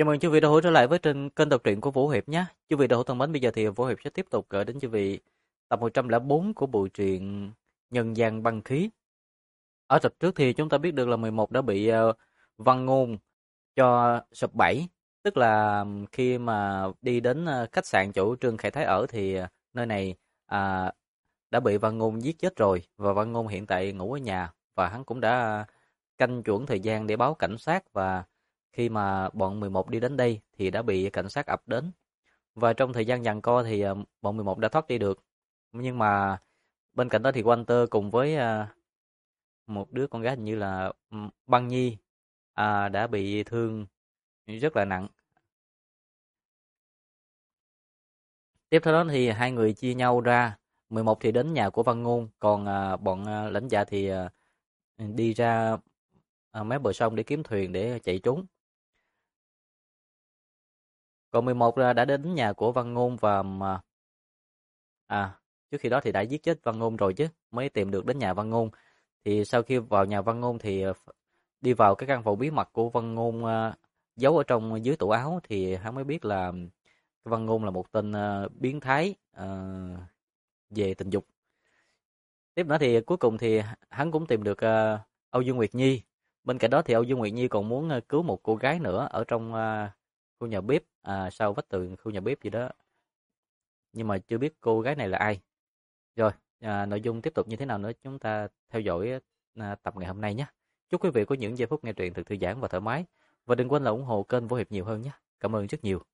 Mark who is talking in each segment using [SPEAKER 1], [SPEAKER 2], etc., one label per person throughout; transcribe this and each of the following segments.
[SPEAKER 1] Chào mừng quý vị đã hữu trở lại với trên kênh đọc truyện của Vũ Hiệp nhé. Quý vị đã hữu thân mến, bây giờ thì Vũ Hiệp sẽ tiếp tục gửi đến quý vị tập 104 của bộ truyện Nhân gian băng khí. Ở tập trước thì chúng ta biết được là 11 đã bị Văn Ngôn cho sập bẫy, tức là khi mà đi đến khách sạn chỗ Trương Khải Thái ở thì nơi này à, đã bị Văn Ngôn giết chết rồi, và Văn Ngôn hiện tại ngủ ở nhà, và hắn cũng đã canh chuẩn thời gian để báo cảnh sát, và khi mà bọn 11 đi đến đây thì đã bị cảnh sát ập đến. Và trong thời gian giằng co thì bọn 11 đã thoát đi được. Nhưng mà bên cạnh đó thì Walter cùng với một đứa con gái hình như là Băng Nhi đã bị thương rất là nặng. Tiếp theo đó thì hai người chia nhau ra, 11 thì đến nhà của Văn Ngôn, còn bọn lãnh dạ thì đi ra mé bờ sông để kiếm thuyền để chạy trốn. Còn 11 đã đến nhà của Văn Ngôn và trước khi đó thì đã giết chết Văn Ngôn rồi chứ, mới tìm được đến nhà Văn Ngôn. Thì sau khi vào nhà Văn Ngôn thì đi vào cái căn phòng bí mật của Văn Ngôn, giấu ở trong dưới tủ áo, thì hắn mới biết là Văn Ngôn là một tên biến thái về tình dục. Tiếp nữa thì cuối cùng thì hắn cũng tìm được Âu Dương Nguyệt Nhi. Bên cạnh đó thì Âu Dương Nguyệt Nhi còn muốn cứu một cô gái nữa ở trong khu nhà bếp, sau vách tường khu nhà bếp gì đó. Nhưng mà chưa biết cô gái này là ai. Rồi, nội dung tiếp tục như thế nào nữa chúng ta theo dõi tập ngày hôm nay nhé. Chúc quý vị có những giây phút nghe truyện thật thư giãn và thoải mái. Và đừng quên là ủng hộ kênh Vũ Hiệp nhiều hơn nhé. Cảm ơn rất nhiều.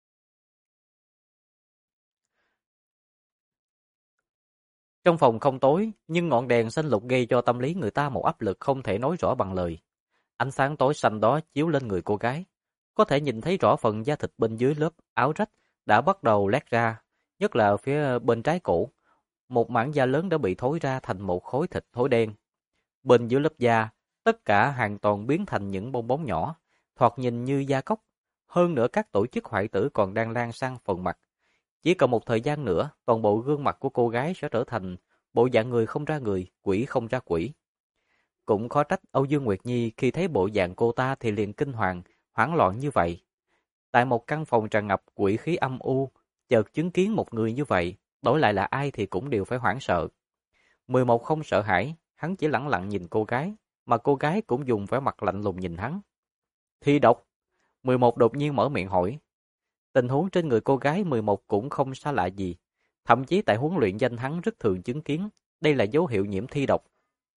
[SPEAKER 1] Trong phòng không tối, nhưng ngọn đèn xanh lục gây cho tâm lý người ta một áp lực không thể nói rõ bằng lời. Ánh sáng tối xanh đó chiếu lên người cô gái. Có thể nhìn thấy rõ phần da thịt bên dưới lớp áo rách đã bắt đầu lét ra, nhất là phía bên trái cổ. Một mảng da lớn đã bị thối ra thành một khối thịt thối đen. Bên dưới lớp da, tất cả hoàn toàn biến thành những bong bóng nhỏ, thoạt nhìn như da cóc. Hơn nữa các tổ chức hoại tử còn đang lan sang phần mặt. Chỉ cần một thời gian nữa, toàn bộ gương mặt của cô gái sẽ trở thành bộ dạng người không ra người, quỷ không ra quỷ. Cũng khó trách Âu Dương Nguyệt Nhi khi thấy bộ dạng cô ta thì liền kinh hoàng, hoảng loạn như vậy. Tại một căn phòng tràn ngập quỷ khí âm u, chợt chứng kiến một người như vậy, đổi lại là ai thì cũng đều phải hoảng sợ. 11 không sợ hãi, hắn chỉ lẳng lặng nhìn cô gái, mà cô gái cũng dùng vẻ mặt lạnh lùng nhìn hắn. Thi độc. 11 đột nhiên mở miệng hỏi. Tình huống trên người cô gái 11 cũng không xa lạ gì. Thậm chí tại huấn luyện danh hắn rất thường chứng kiến, đây là dấu hiệu nhiễm thi độc.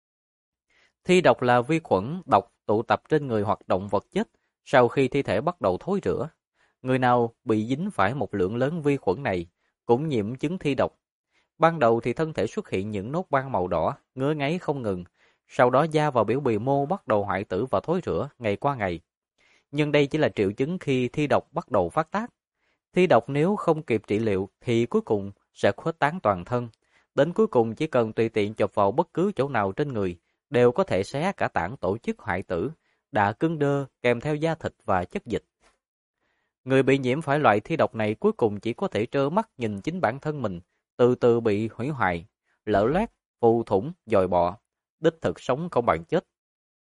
[SPEAKER 1] Thi độc là vi khuẩn độc tụ tập trên người hoặc động vật chết sau khi thi thể bắt đầu thối rữa. Người nào bị dính phải một lượng lớn vi khuẩn này cũng nhiễm chứng thi độc. Ban đầu thì thân thể xuất hiện những nốt ban màu đỏ, ngứa ngáy không ngừng. Sau đó da và biểu bì mô bắt đầu hoại tử và thối rữa ngày qua ngày. Nhưng đây chỉ là triệu chứng khi thi độc bắt đầu phát tác. Thi độc nếu không kịp trị liệu thì cuối cùng sẽ khuếch tán toàn thân. Đến cuối cùng chỉ cần tùy tiện chọc vào bất cứ chỗ nào trên người đều có thể xé cả tảng tổ chức hoại tử, đã cứng đơ kèm theo da thịt và chất dịch. Người bị nhiễm phải loại thi độc này cuối cùng chỉ có thể trơ mắt nhìn chính bản thân mình từ từ bị hủy hoại, lở loét, phù thủng, dòi bọ, đích thực sống không bằng chết.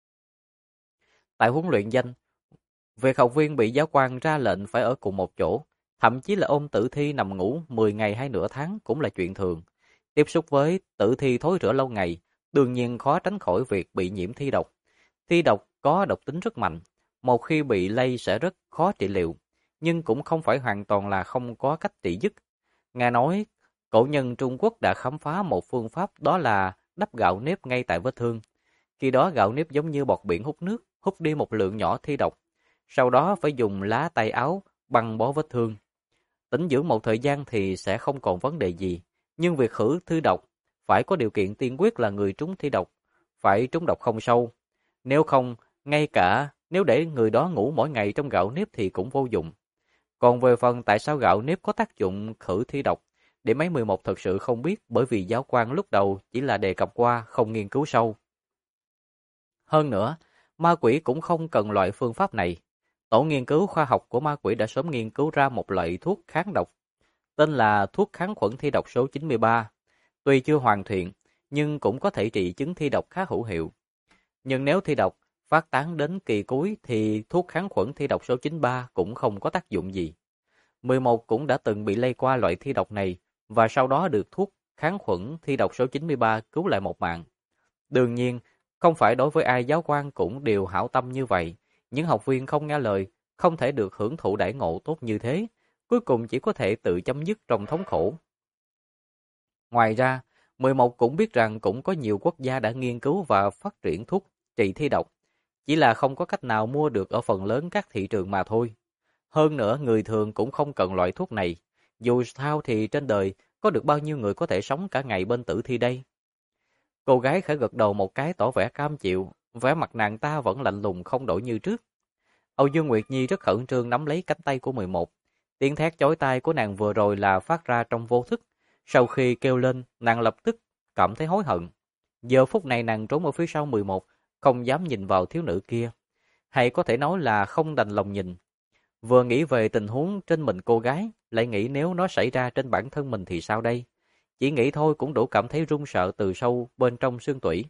[SPEAKER 1] Tại huấn luyện danh, việc học viên bị giáo quan ra lệnh phải ở cùng một chỗ, thậm chí là ôm tử thi nằm ngủ 10 ngày hay nửa tháng cũng là chuyện thường. Tiếp xúc với tử thi thối rữa lâu ngày, đương nhiên khó tránh khỏi việc bị nhiễm thi độc. Thi độc có độc tính rất mạnh, một khi bị lây sẽ rất khó trị liệu, nhưng cũng không phải hoàn toàn là không có cách trị dứt. Nghe nói, cổ nhân Trung Quốc đã khám phá một phương pháp, đó là đắp gạo nếp ngay tại vết thương. Khi đó gạo nếp giống như bọt biển hút nước, hút đi một lượng nhỏ thi độc. Sau đó phải dùng lá tay áo băng bó vết thương. Tĩnh dưỡng một thời gian thì sẽ không còn vấn đề gì. Nhưng việc khử thi độc phải có điều kiện tiên quyết là người trúng thi độc phải trúng độc không sâu. Nếu không, ngay cả nếu để người đó ngủ mỗi ngày trong gạo nếp thì cũng vô dụng. Còn về phần tại sao gạo nếp có tác dụng khử thi độc, để mấy 11 thật sự không biết, bởi vì giáo quan lúc đầu chỉ là đề cập qua, không nghiên cứu sâu. Hơn nữa, ma quỷ cũng không cần loại phương pháp này. Tổ nghiên cứu khoa học của ma quỷ đã sớm nghiên cứu ra một loại thuốc kháng độc, tên là thuốc kháng khuẩn thi độc số 93. Tuy chưa hoàn thiện, nhưng cũng có thể trị chứng thi độc khá hữu hiệu. Nhưng nếu thi độc phát tán đến kỳ cuối thì thuốc kháng khuẩn thi độc số 93 cũng không có tác dụng gì. 11 cũng đã từng bị lây qua loại thi độc này và sau đó được thuốc kháng khuẩn thi độc số 93 cứu lại một mạng. Đương nhiên, không phải đối với ai giáo quan cũng đều hảo tâm như vậy. Những học viên không nghe lời, không thể được hưởng thụ đãi ngộ tốt như thế, cuối cùng chỉ có thể tự chấm dứt trong thống khổ. Ngoài ra, 11 cũng biết rằng cũng có nhiều quốc gia đã nghiên cứu và phát triển thuốc trị thi độc, chỉ là không có cách nào mua được ở phần lớn các thị trường mà thôi. Hơn nữa, người thường cũng không cần loại thuốc này. Dù sao thì trên đời có được bao nhiêu người có thể sống cả ngày bên tử thi đây. Cô gái khẽ gật đầu một cái tỏ vẻ cam chịu, vẻ mặt nàng ta vẫn lạnh lùng không đổi như trước. Âu Dương Nguyệt Nhi rất khẩn trương nắm lấy cánh tay của 11. Tiếng thét chói tai của nàng vừa rồi là phát ra trong vô thức. Sau khi kêu lên, nàng lập tức cảm thấy hối hận. Giờ phút này nàng trốn ở phía sau 11, không dám nhìn vào thiếu nữ kia. Hay có thể nói là không đành lòng nhìn. Vừa nghĩ về tình huống trên mình cô gái, lại nghĩ nếu nó xảy ra trên bản thân mình thì sao đây? Chỉ nghĩ thôi cũng đủ cảm thấy run sợ từ sâu bên trong xương tủy.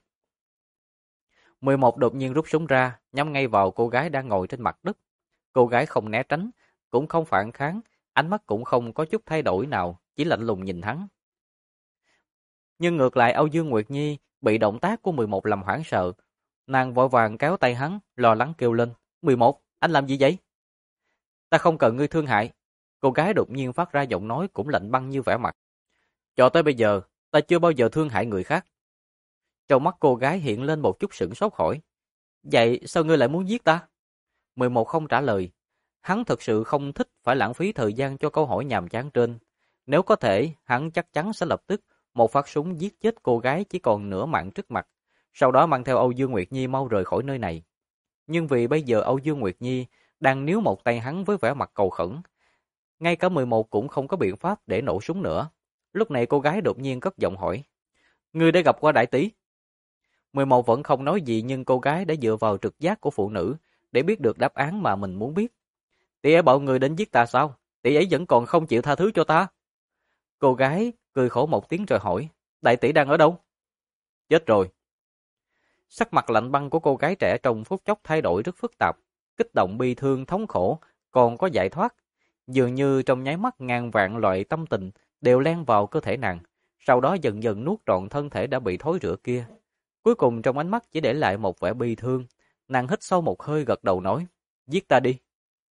[SPEAKER 1] 11 đột nhiên rút súng ra, nhắm ngay vào cô gái đang ngồi trên mặt đất. Cô gái không né tránh, cũng không phản kháng, ánh mắt cũng không có chút thay đổi nào, chỉ lạnh lùng nhìn hắn. Nhưng ngược lại Âu Dương Nguyệt Nhi bị động tác của 11 làm hoảng sợ. Nàng vội vàng kéo tay hắn, lo lắng kêu lên. 11, anh làm gì vậy? Ta không cần ngươi thương hại. Cô gái đột nhiên phát ra giọng nói cũng lạnh băng như vẻ mặt. Cho tới bây giờ, ta chưa bao giờ thương hại người khác. Trong mắt cô gái hiện lên một chút sửng sốt hỏi. Vậy sao ngươi lại muốn giết ta? 11 không trả lời. Hắn thực sự không thích phải lãng phí thời gian cho câu hỏi nhàm chán trên. Nếu có thể, hắn chắc chắn sẽ lập tức một phát súng giết chết cô gái chỉ còn nửa mạng trước mặt. Sau đó mang theo Âu Dương Nguyệt Nhi mau rời khỏi nơi này. Nhưng vì bây giờ Âu Dương Nguyệt Nhi đang níu một tay hắn với vẻ mặt cầu khẩn. Ngay cả 11 cũng không có biện pháp để nổ súng nữa. Lúc này cô gái đột nhiên cất giọng hỏi. Ngươi đã gặp qua đại tỷ? 11 vẫn không nói gì nhưng cô gái đã dựa vào trực giác của phụ nữ để biết được đáp án mà mình muốn biết. Tỷ ấy bảo người đến giết ta sao? Tỷ ấy vẫn còn không chịu tha thứ cho ta. Cô gái cười khổ một tiếng rồi hỏi. Đại tỷ đang ở đâu? Chết rồi. Sắc mặt lạnh băng của cô gái trẻ trong phút chốc thay đổi rất phức tạp. Kích động bi thương thống khổ, còn có giải thoát. Dường như trong nháy mắt ngàn vạn loại tâm tình đều len vào cơ thể nàng. Sau đó dần dần nuốt trọn thân thể đã bị thối rữa kia. Cuối cùng trong ánh mắt chỉ để lại một vẻ bi thương. Nàng hít sâu một hơi gật đầu nói. Giết ta đi.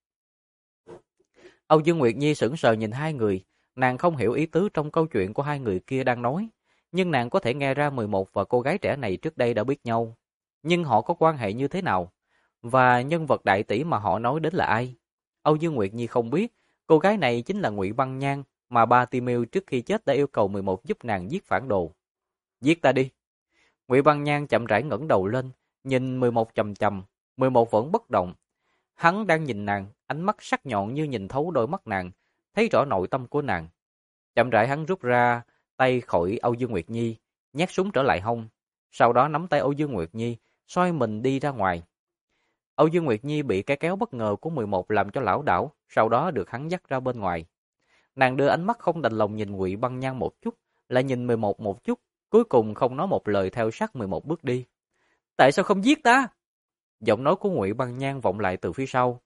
[SPEAKER 1] Âu Dương Nguyệt Nhi sững sờ nhìn hai người. Nàng không hiểu ý tứ trong câu chuyện của hai người kia đang nói. Nhưng nàng có thể nghe ra 11 và cô gái trẻ này trước đây đã biết nhau. Nhưng họ có quan hệ như thế nào? Và nhân vật đại tỷ mà họ nói đến là ai? Âu Dương Nguyệt Nhi không biết. Cô gái này chính là Ngụy Băng Nhan mà ba Ti Miêu trước khi chết đã yêu cầu 11 giúp nàng giết phản đồ. Giết ta đi. Ngụy Băng Nhan chậm rãi ngẩng đầu lên, nhìn 11 chằm chằm, 11 vẫn bất động. Hắn đang nhìn nàng, ánh mắt sắc nhọn như nhìn thấu đôi mắt nàng, thấy rõ nội tâm của nàng. Chậm rãi hắn rút ra tay khỏi Âu Dương Nguyệt Nhi, nhét súng trở lại hông, sau đó nắm tay Âu Dương Nguyệt Nhi, xoay mình đi ra ngoài. Âu Dương Nguyệt Nhi bị cái kéo bất ngờ của 11 làm cho lảo đảo, sau đó được hắn dắt ra bên ngoài. Nàng đưa ánh mắt không đành lòng nhìn Ngụy Băng Nhan một chút, lại nhìn 11 một chút, cuối cùng không nói một lời theo sát 11 bước đi. Tại sao không giết ta? Giọng nói của Ngụy Băng Nhan vọng lại từ phía sau.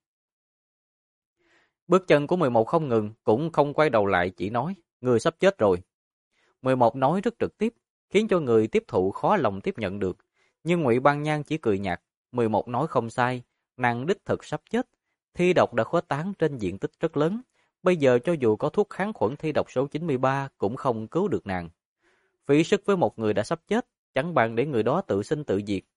[SPEAKER 1] Bước chân của 11 không ngừng, cũng không quay đầu lại chỉ nói, người sắp chết rồi. 11 nói rất trực tiếp, khiến cho người tiếp thụ khó lòng tiếp nhận được. Nhưng Ngụy Băng Nhan chỉ cười nhạt, 11 nói không sai, nàng đích thực sắp chết. Thi độc đã khuếch tán trên diện tích rất lớn. Bây giờ cho dù có thuốc kháng khuẩn thi độc số 93 cũng không cứu được nàng. Phí sức với một người đã sắp chết, chẳng bằng để người đó tự sinh tự diệt.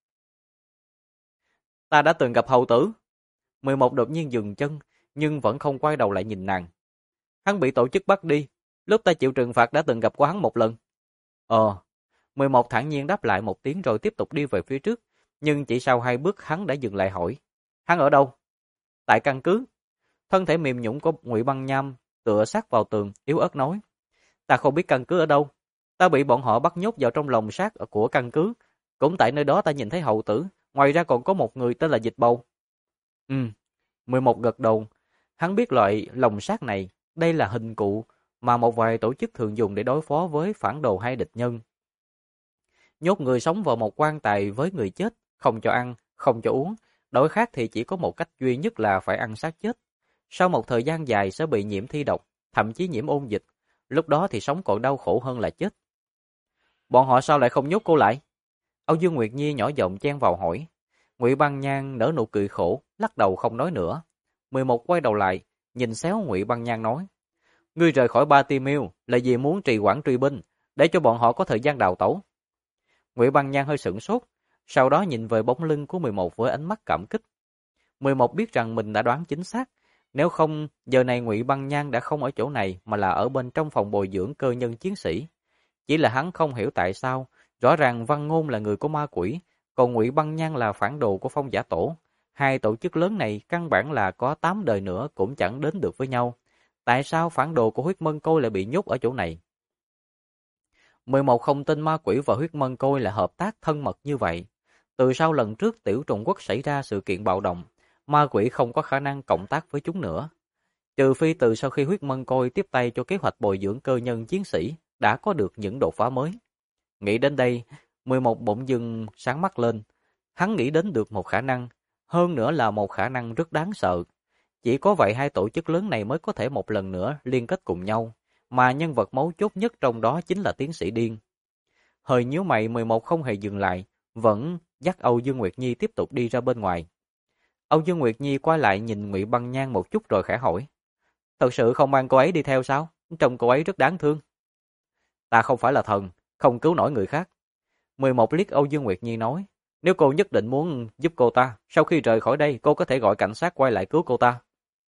[SPEAKER 1] Ta đã từng gặp hầu tử. 11 đột nhiên dừng chân, nhưng vẫn không quay đầu lại nhìn nàng. Hắn bị tổ chức bắt đi, lúc ta chịu trừng phạt đã từng gặp qua hắn một lần. 11 thản nhiên đáp lại một tiếng rồi tiếp tục đi về phía trước, nhưng chỉ sau 2 bước hắn đã dừng lại hỏi. Hắn ở đâu? Tại căn cứ. Thân thể mềm nhũn của Ngụy Băng Nham tựa sát vào tường, yếu ớt nói. Ta không biết căn cứ ở đâu. Ta bị bọn họ bắt nhốt vào trong lồng sắt của căn cứ. Cũng tại nơi đó ta nhìn thấy hậu tử. Ngoài ra còn có một người tên là Dịch Bầu. 11 gật đầu. Hắn biết loại lồng sắt này, đây là hình cụ mà một vài tổ chức thường dùng để đối phó với phản đồ hay địch nhân. Nhốt người sống vào một quan tài với người chết, không cho ăn, không cho uống, đổi khác thì chỉ có một cách duy nhất là phải ăn xác chết. Sau một thời gian dài sẽ bị nhiễm thi độc, thậm chí nhiễm ôn dịch, lúc đó thì sống còn đau khổ hơn là chết. Bọn họ sao lại không nhốt cô lại? Âu Dương Nguyệt Nhi nhỏ giọng chen vào hỏi. Ngụy Băng Nhan nở nụ cười khổ, lắc đầu không nói nữa. 11 quay đầu lại, nhìn xéo Ngụy Băng Nhan nói: "Ngươi rời khỏi Ba Ti Miêu là vì muốn trì hoãn truy binh, để cho bọn họ có thời gian đào tẩu." Ngụy Băng Nhan hơi sửng sốt, sau đó nhìn về bóng lưng của 11 với ánh mắt cảm kích. 11 biết rằng mình đã đoán chính xác, nếu không giờ này Ngụy Băng Nhan đã không ở chỗ này mà là ở bên trong phòng bồi dưỡng cơ nhân chiến sĩ. Chỉ là hắn không hiểu tại sao, rõ ràng Văn Ngôn là người của ma quỷ, còn Ngụy Băng Nhan là phản đồ của Phong Giả Tổ. Hai tổ chức lớn này căn bản là có 8 đời nữa cũng chẳng đến được với nhau. Tại sao phản đồ của Huyết Mân Côi lại bị nhốt ở chỗ này? 11 không tin ma quỷ và Huyết Mân Côi là hợp tác thân mật như vậy. Từ sau lần trước Tiểu Trùng Quốc xảy ra sự kiện bạo động, ma quỷ không có khả năng cộng tác với chúng nữa. Trừ phi từ sau khi Huyết Mân Côi tiếp tay cho kế hoạch bồi dưỡng cơ nhân chiến sĩ, đã có được những đột phá mới. Nghĩ đến đây, 11 bỗng dưng sáng mắt lên. Hắn nghĩ đến được một khả năng, hơn nữa là một khả năng rất đáng sợ. Chỉ có vậy hai tổ chức lớn này mới có thể một lần nữa liên kết cùng nhau, mà nhân vật mấu chốt nhất trong đó chính là tiến sĩ điên. Hơi nhíu mày 11 không hề dừng lại, vẫn dắt Âu Dương Nguyệt Nhi tiếp tục đi ra bên ngoài. Âu Dương Nguyệt Nhi quay lại nhìn Ngụy Băng Nhan một chút rồi khẽ hỏi: "Thật sự không mang cô ấy đi theo sao? Trông cô ấy rất đáng thương." "Ta không phải là thần, không cứu nổi người khác." 11 liếc Âu Dương Nguyệt Nhi nói: "Nếu cô nhất định muốn giúp cô ta, sau khi rời khỏi đây cô có thể gọi cảnh sát quay lại cứu cô ta."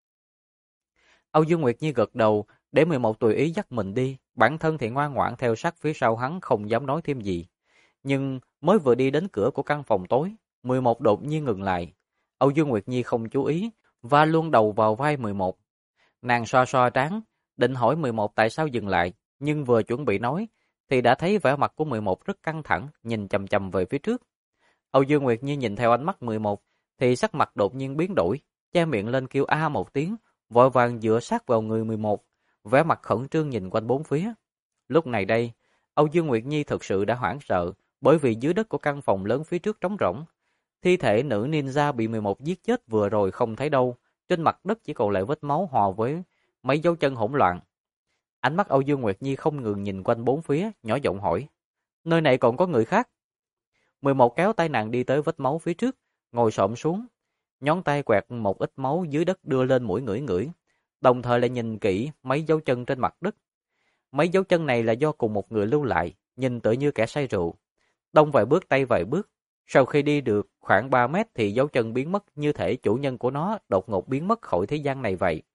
[SPEAKER 1] Âu Dương Nguyệt Nhi gật đầu, để 11 tùy ý dắt mình đi, bản thân thì ngoan ngoãn theo sát phía sau hắn không dám nói thêm gì. Nhưng mới vừa đi đến cửa của căn phòng tối, 11 đột nhiên ngừng lại. Âu Dương Nguyệt Nhi không chú ý, va luôn đầu vào vai 11. Nàng xoa xoa trán, định hỏi 11 tại sao dừng lại, nhưng vừa chuẩn bị nói, thì đã thấy vẻ mặt của 11 rất căng thẳng, nhìn chằm chằm về phía trước. Âu Dương Nguyệt Nhi nhìn theo ánh mắt 11, thì sắc mặt đột nhiên biến đổi, che miệng lên kêu a một tiếng, vội vàng dựa sát vào người 11, vẻ mặt khẩn trương nhìn quanh bốn phía. Lúc này đây, Âu Dương Nguyệt Nhi thực sự đã hoảng sợ, bởi vì dưới đất của căn phòng lớn phía trước trống rỗng. Thi thể nữ ninja bị 11 giết chết vừa rồi không thấy đâu, trên mặt đất chỉ còn lại vết máu hòa với mấy dấu chân hỗn loạn. Ánh mắt Âu Dương Nguyệt Nhi không ngừng nhìn quanh bốn phía, nhỏ giọng hỏi: "Nơi này còn có người khác?" 11 kéo tay nàng đi tới vết máu phía trước, ngồi xổm xuống, nhón tay quẹt một ít máu dưới đất đưa lên mũi ngửi ngửi, đồng thời lại nhìn kỹ mấy dấu chân trên mặt đất. Mấy dấu chân này là do cùng một người lưu lại, nhìn tựa như kẻ say rượu. Đông vài bước tây vài bước, sau khi đi được khoảng 3 mét thì dấu chân biến mất, như thể chủ nhân của nó đột ngột biến mất khỏi thế gian này vậy.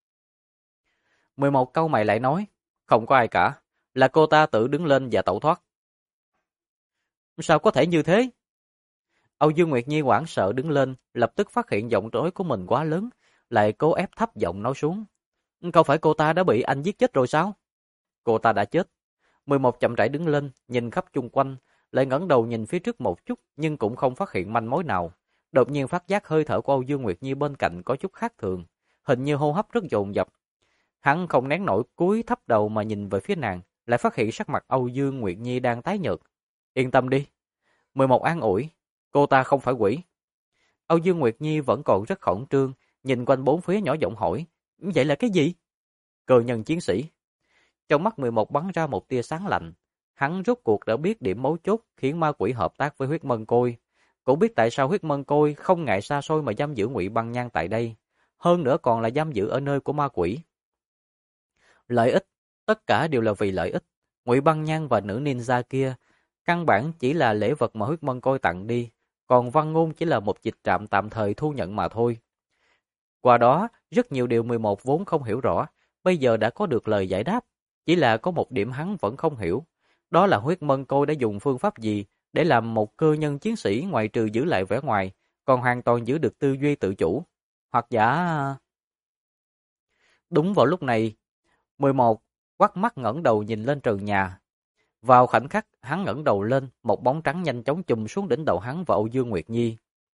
[SPEAKER 1] 11 câu mày lại nói: "Không có ai cả, là cô ta tự đứng lên và tẩu thoát." "Sao có thể như thế?" Âu Dương Nguyệt Nhi hoảng sợ đứng lên, lập tức phát hiện giọng nói của mình quá lớn, lại cố ép thấp giọng nói xuống: "Không phải cô ta đã bị anh giết chết rồi sao?" "Cô ta đã chết." 11 chậm rãi đứng lên, nhìn khắp chung quanh, lại ngẩng đầu nhìn phía trước một chút nhưng cũng không phát hiện manh mối nào. Đột nhiên phát giác hơi thở của Âu Dương Nguyệt Nhi bên cạnh có chút khác thường, hình như hô hấp rất dồn dập. Hắn không nén nổi cúi thấp đầu mà nhìn về phía nàng, lại phát hiện sắc mặt Âu Dương Nguyệt Nhi đang tái nhợt. "Yên tâm đi." 11 an ủi: "Cô ta không phải quỷ." Âu Dương Nguyệt Nhi vẫn còn rất khẩn trương, nhìn quanh bốn phía nhỏ giọng hỏi: "Vậy là cái gì?" "Cơ nhân chiến sĩ." Trong mắt 11 bắn ra một tia sáng lạnh. Hắn rốt cuộc đã biết điểm mấu chốt khiến ma quỷ hợp tác với Huyết Mân Côi. Cũng biết tại sao Huyết Mân Côi không ngại xa xôi mà giam giữ Ngụy Băng Nhan tại đây. Hơn nữa còn là giam giữ ở nơi của ma quỷ. Lợi ích, tất cả đều là vì lợi ích. Ngụy Băng Nhan và nữ ninja kia, căn bản chỉ là lễ vật mà Huyết Mân Côi tặng đi. Còn Văn Ngôn chỉ là một dịch trạm tạm thời thu nhận mà thôi. Qua đó, rất nhiều điều 11 vốn không hiểu rõ, bây giờ đã có được lời giải đáp. Chỉ là có một điểm hắn vẫn không hiểu, đó là Huyết Mân Côi đã dùng phương pháp gì để làm một cơ nhân chiến sĩ ngoại trừ giữ lại vẻ ngoài, còn hoàn toàn giữ được tư duy tự chủ. Hoặc giả... Đúng vào lúc này, 11 quắt mắt ngẩng đầu nhìn lên trần nhà. Vào khoảnh khắc hắn ngẩng đầu lên, một bóng trắng nhanh chóng chùm xuống đỉnh đầu hắn và Âu Dương Nguyệt Nhi.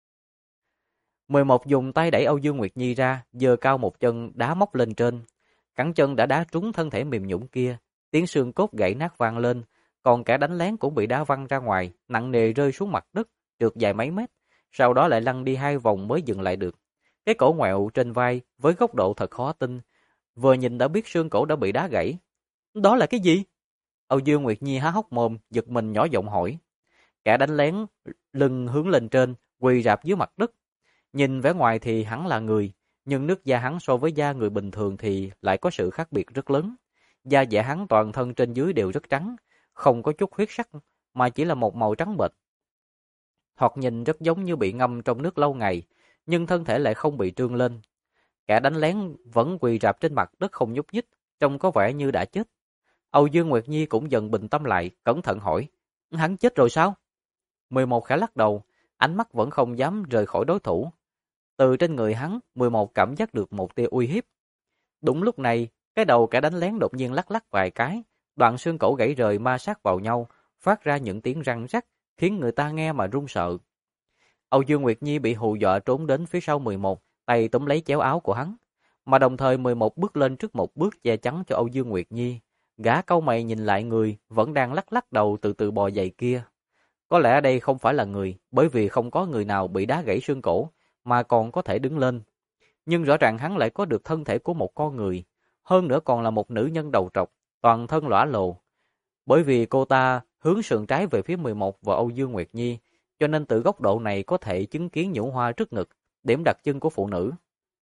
[SPEAKER 1] 11 dùng tay đẩy Âu Dương Nguyệt Nhi ra, giơ cao một chân đá móc lên trên. Cẳng chân đã đá trúng thân thể mềm nhũn kia, tiếng xương cốt gãy nát vang lên, còn kẻ đánh lén cũng bị đá văng ra ngoài, nặng nề rơi xuống mặt đất, trượt dài mấy mét. sau đó lại lăn đi 2 vòng mới dừng lại được. Cái cổ ngoẹo trên vai với góc độ thật khó tin, vừa nhìn đã biết xương cổ đã bị đá gãy. Đó là cái gì? Âu Dương Nguyệt Nhi há hốc mồm, giật mình nhỏ giọng hỏi. Kẻ đánh lén lưng hướng lên trên, quỳ rạp dưới mặt đất. Nhìn vẻ ngoài thì hắn là người, nhưng nước da hắn so với da người bình thường thì lại có sự khác biệt rất lớn. Da dẻ hắn toàn thân trên dưới đều rất trắng, không có chút huyết sắc, mà chỉ là một màu trắng bệch. Thoạt nhìn rất giống như bị ngâm trong nước lâu ngày, nhưng thân thể lại không bị trương lên. Kẻ đánh lén vẫn quỳ rạp trên mặt đất không nhúc nhích, trông có vẻ như đã chết. Âu Dương Nguyệt Nhi cũng dần bình tâm lại, cẩn thận hỏi, hắn chết rồi sao? 11 khẽ lắc đầu, ánh mắt vẫn không dám rời khỏi đối thủ. Từ trên người hắn, 11 cảm giác được một tia uy hiếp. Đúng lúc này, cái đầu kẻ đánh lén đột nhiên lắc lắc vài cái, đoạn xương cổ gãy rời ma sát vào nhau, phát ra những tiếng răng rắc, khiến người ta nghe mà run sợ. Âu Dương Nguyệt Nhi bị hù dọa trốn đến phía sau 11, tay túm lấy chéo áo của hắn, mà đồng thời 11 bước lên trước một bước che chắn cho Âu Dương Nguyệt Nhi. Gã cau mày nhìn lại người vẫn đang lắc lắc đầu từ từ bò dậy kia. Có lẽ đây không phải là người, bởi vì không có người nào bị đá gãy xương cổ, mà còn có thể đứng lên. Nhưng rõ ràng hắn lại có được thân thể của một con người, hơn nữa còn là một nữ nhân đầu trọc, toàn thân lõa lồ. Bởi vì cô ta hướng sườn trái về phía 11 và Âu Dương Nguyệt Nhi, cho nên từ góc độ này có thể chứng kiến nhũ hoa trước ngực, điểm đặc trưng của phụ nữ.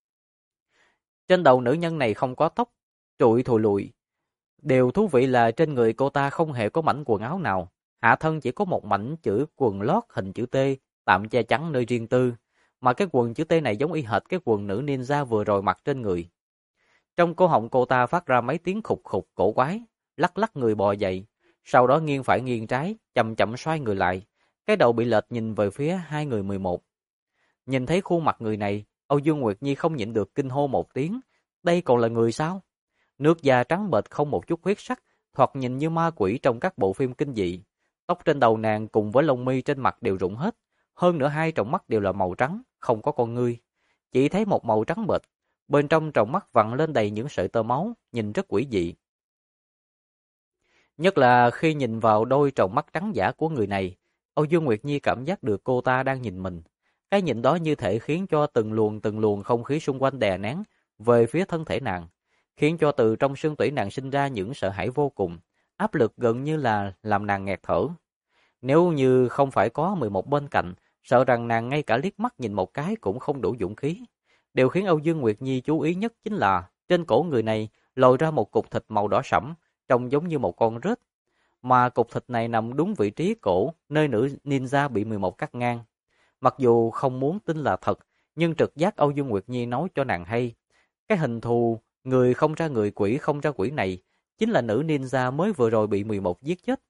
[SPEAKER 1] Trên đầu nữ nhân này không có tóc, trụi thùi lùi. Điều thú vị là trên người cô ta không hề có mảnh quần áo nào, hạ thân chỉ có một mảnh chữ quần lót hình chữ T, tạm che chắn nơi riêng tư, mà cái quần chữ T này giống y hệt cái quần nữ ninja vừa rồi mặc trên người. Trong cổ họng cô ta phát ra mấy tiếng khục khục cổ quái, lắc lắc người bò dậy, sau đó nghiêng phải nghiêng trái, chậm chậm xoay người lại, cái đầu bị lệch nhìn về phía hai người 11. Nhìn thấy khuôn mặt người này, Âu Dương Nguyệt Nhi không nhịn được kinh hô một tiếng, đây còn là người sao? Nước da trắng bệch không một chút huyết sắc, thoạt nhìn như ma quỷ trong các bộ phim kinh dị. Tóc trên đầu nàng cùng với lông mi trên mặt đều rụng hết, hơn nữa hai tròng mắt đều là màu trắng, không có con ngươi. Chỉ thấy một màu trắng bệch, bên trong tròng mắt vặn lên đầy những sợi tơ máu, nhìn rất quỷ dị. Nhất là khi nhìn vào đôi tròng mắt trắng giả của người này, Âu Dương Nguyệt Nhi cảm giác được cô ta đang nhìn mình. Cái nhìn đó như thể khiến cho từng luồng không khí xung quanh đè nén về phía thân thể nàng, khiến cho từ trong xương tủy nàng sinh ra những sợ hãi vô cùng, áp lực gần như là làm nàng nghẹt thở. Nếu như không phải có 11 bên cạnh, sợ rằng nàng ngay cả liếc mắt nhìn một cái cũng không đủ dũng khí. Điều khiến Âu Dương Nguyệt Nhi chú ý nhất chính là trên cổ người này lồi ra một cục thịt màu đỏ sẫm, trông giống như một con rết. Mà cục thịt này nằm đúng vị trí cổ, nơi nữ ninja bị 11 cắt ngang. Mặc dù không muốn tin là thật, nhưng trực giác Âu Dương Nguyệt Nhi nói cho nàng hay. Cái hình thù, người không ra người quỷ không ra quỷ này, chính là nữ ninja mới vừa rồi bị 11 giết chết.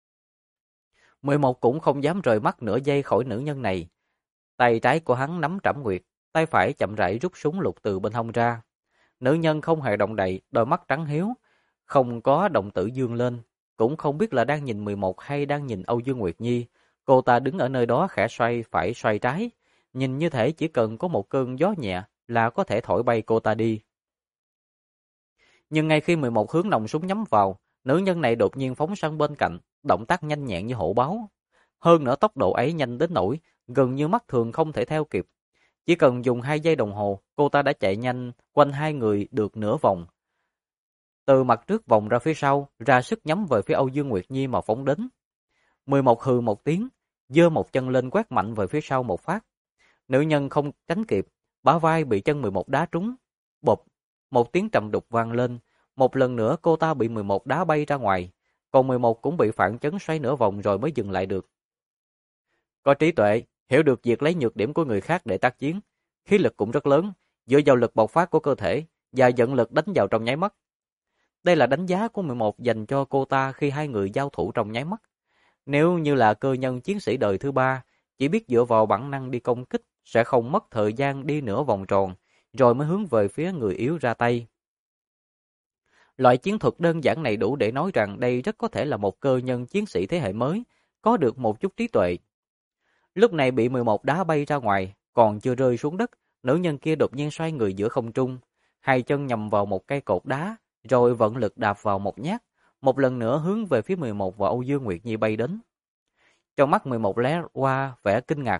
[SPEAKER 1] 11 cũng không dám rời mắt nửa giây khỏi nữ nhân này. Tay trái của hắn nắm trảm nguyệt, tay phải chậm rãi rút súng lục từ bên hông ra. Nữ nhân không hề động đậy, đôi mắt trắng hiếu, không có động tử dương lên, cũng không biết là đang nhìn 11 hay đang nhìn Âu Dương Nguyệt Nhi. Cô ta đứng ở nơi đó khẽ xoay phải xoay trái, nhìn như thể chỉ cần có một cơn gió nhẹ là có thể thổi bay cô ta đi. Nhưng ngay khi 11 hướng nòng súng nhắm vào, nữ nhân này đột nhiên phóng sang bên cạnh, động tác nhanh nhẹn như hổ báo. Hơn nữa tốc độ ấy nhanh đến nỗi gần như mắt thường không thể theo kịp. Chỉ cần dùng 2 giây đồng hồ, cô ta đã chạy nhanh quanh hai người được nửa vòng. Từ mặt trước vòng ra phía sau, ra sức nhắm về phía Âu Dương Nguyệt Nhi mà phóng đến. 11 hừ một tiếng, giơ một chân lên quét mạnh về phía sau một phát. Nữ nhân không tránh kịp, bả vai bị chân 11 đá trúng. Bộp, một tiếng trầm đục vang lên. Một lần nữa cô ta bị 11 đá bay ra ngoài, còn 11 cũng bị phản chấn xoay nửa vòng rồi mới dừng lại được. Có trí tuệ, hiểu được việc lấy nhược điểm của người khác để tác chiến, khí lực cũng rất lớn, dựa vào lực bộc phát của cơ thể và dẫn lực đánh vào trong nháy mắt. Đây là đánh giá của 11 dành cho cô ta khi hai người giao thủ trong nháy mắt. Nếu như là cơ nhân chiến sĩ đời thứ 3, chỉ biết dựa vào bản năng đi công kích, sẽ không mất thời gian đi nửa vòng tròn, rồi mới hướng về phía người yếu ra tay. Loại chiến thuật đơn giản này đủ để nói rằng đây rất có thể là một cơ nhân chiến sĩ thế hệ mới, có được một chút trí tuệ. Lúc này bị 11 đá bay ra ngoài, còn chưa rơi xuống đất, nữ nhân kia đột nhiên xoay người giữa không trung, hai chân nhằm vào một cây cột đá, rồi vận lực đạp vào một nhát, một lần nữa hướng về phía 11 và Âu Dương Nguyệt Nhi bay đến. Trong mắt 11 lóe qua vẻ kinh ngạc,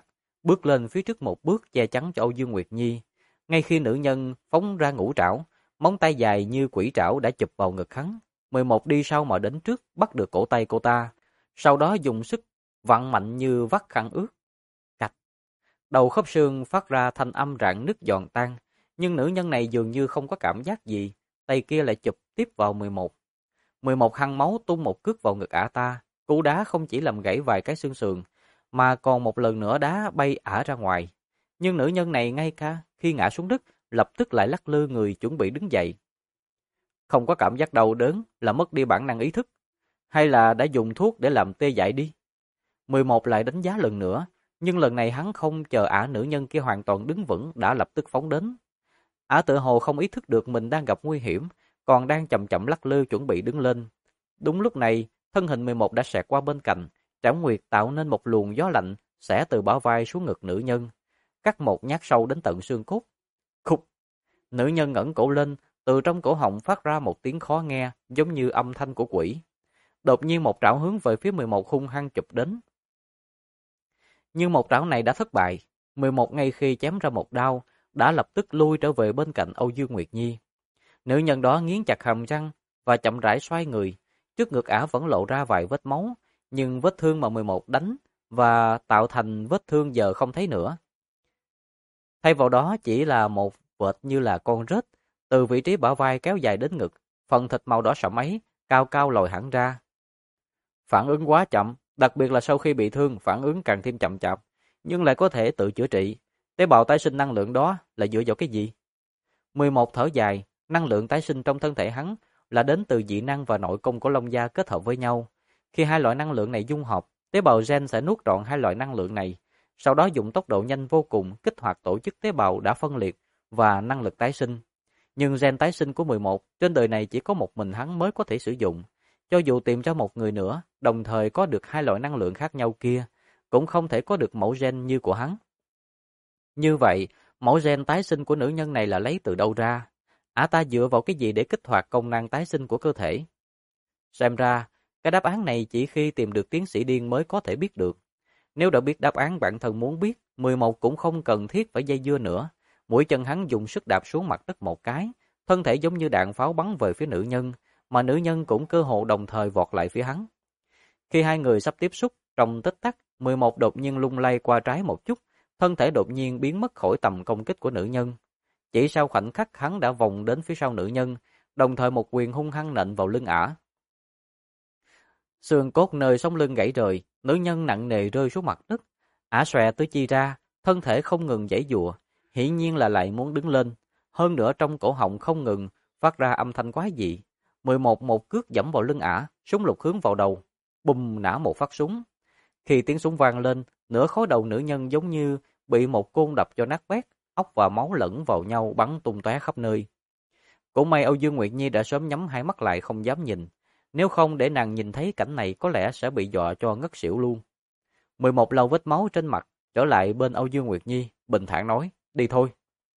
[SPEAKER 1] bước lên phía trước một bước che chắn cho Âu Dương Nguyệt Nhi. Ngay khi nữ nhân phóng ra ngũ trảo, móng tay dài như quỷ trảo đã chụp vào ngực hắn. 11 đi sau mà đến trước, bắt được cổ tay cô ta. Sau đó dùng sức vặn mạnh như vắt khăn ướt. Cạch. Đầu khớp xương phát ra thanh âm rạn nứt giòn tan, nhưng nữ nhân này dường như không có cảm giác gì, tay kia lại chụp tiếp vào 11. 11 hăng máu tung một cước vào ngực ả ta, cú đá không chỉ làm gãy vài cái xương sườn, mà còn một lần nữa đá bay ả ra ngoài. Nhưng nữ nhân này ngay cả khi ngã xuống đất, lập tức lại lắc lư người chuẩn bị đứng dậy. Không có cảm giác đau đớn là mất đi bản năng ý thức, hay là đã dùng thuốc để làm tê dại đi. 11 lại đánh giá lần nữa, nhưng lần này hắn không chờ ả nữ nhân kia hoàn toàn đứng vững đã lập tức phóng đến. Ả tự hồ không ý thức được mình đang gặp nguy hiểm, còn đang chậm chậm lắc lư chuẩn bị đứng lên. Đúng lúc này, thân hình 11 đã xẹt qua bên cạnh, Trảm Nguyệt tạo nên một luồng gió lạnh xẻ từ bả vai xuống ngực nữ nhân, cắt một nhát sâu đến tận xương cốt. Khục! Nữ nhân ngẩng cổ lên, từ trong cổ họng phát ra một tiếng khó nghe, giống như âm thanh của quỷ. Đột nhiên một trảo hướng về phía 11 hung hăng chụp đến. Nhưng một trảo này đã thất bại. 11 ngay khi chém ra một đao, đã lập tức lui trở về bên cạnh Âu Dương Nguyệt Nhi. Nữ nhân đó nghiến chặt hàm răng và chậm rãi xoay người. Trước ngực ả vẫn lộ ra vài vết máu, nhưng vết thương mà 11 đánh và tạo thành vết thương giờ không thấy nữa. Thay vào đó chỉ là một vệt như là con rết, từ vị trí bả vai kéo dài đến ngực, phần thịt màu đỏ sẫm ấy cao cao lồi hẳn ra. Phản ứng quá chậm, đặc biệt là sau khi bị thương, phản ứng càng thêm chậm chạp, nhưng lại có thể tự chữa trị. Tế bào tái sinh năng lượng đó là dựa vào cái gì? 11 thở dài, năng lượng tái sinh trong thân thể hắn là đến từ dị năng và nội công của Long Gia kết hợp với nhau. Khi hai loại năng lượng này dung hợp, tế bào gen sẽ nuốt trọn hai loại năng lượng này, sau đó dùng tốc độ nhanh vô cùng kích hoạt tổ chức tế bào đã phân liệt và năng lực tái sinh. Nhưng gen tái sinh của 11 trên đời này chỉ có một mình hắn mới có thể sử dụng. Cho dù tìm cho một người nữa, đồng thời có được hai loại năng lượng khác nhau kia, cũng không thể có được mẫu gen như của hắn. Như vậy, mẫu gen tái sinh của nữ nhân này là lấy từ đâu ra? Ả ta dựa vào cái gì để kích hoạt công năng tái sinh của cơ thể? Xem ra, cái đáp án này chỉ khi tìm được tiến sĩ điên mới có thể biết được. Nếu đã biết đáp án bản thân muốn biết, 11 cũng không cần thiết phải dây dưa nữa. Mũi chân hắn dùng sức đạp xuống mặt đất một cái, thân thể giống như đạn pháo bắn về phía nữ nhân, mà nữ nhân cũng cơ hồ đồng thời vọt lại phía hắn. Khi hai người sắp tiếp xúc, trong tích tắc, 11 đột nhiên lung lay qua trái một chút, thân thể đột nhiên biến mất khỏi tầm công kích của nữ nhân. Chỉ sau khoảnh khắc hắn đã vòng đến phía sau nữ nhân, đồng thời một quyền hung hăng nện vào lưng ả. Xương cốt nơi sống lưng gãy rời, nữ nhân nặng nề rơi xuống mặt đất. Ả xòe tứ chi ra, thân thể không ngừng giãy giụa, hiển nhiên là lại muốn đứng lên. Hơn nữa trong cổ họng không ngừng phát ra âm thanh quái dị. 11 một cước giẫm vào lưng ả, súng lục hướng vào đầu, bùm nã một phát súng. Khi tiếng súng vang lên, nửa khối đầu nữ nhân giống như bị một côn đập cho nát bét, óc và máu lẫn vào nhau bắn tung tóe khắp nơi. Cũng may Âu Dương Nguyệt Nhi đã sớm nhắm hai mắt lại không dám nhìn, nếu không để nàng nhìn thấy cảnh này có lẽ sẽ bị dọa cho ngất xỉu luôn. 11 lau vết máu trên mặt, trở lại bên Âu Dương Nguyệt Nhi, bình thản nói, đi thôi.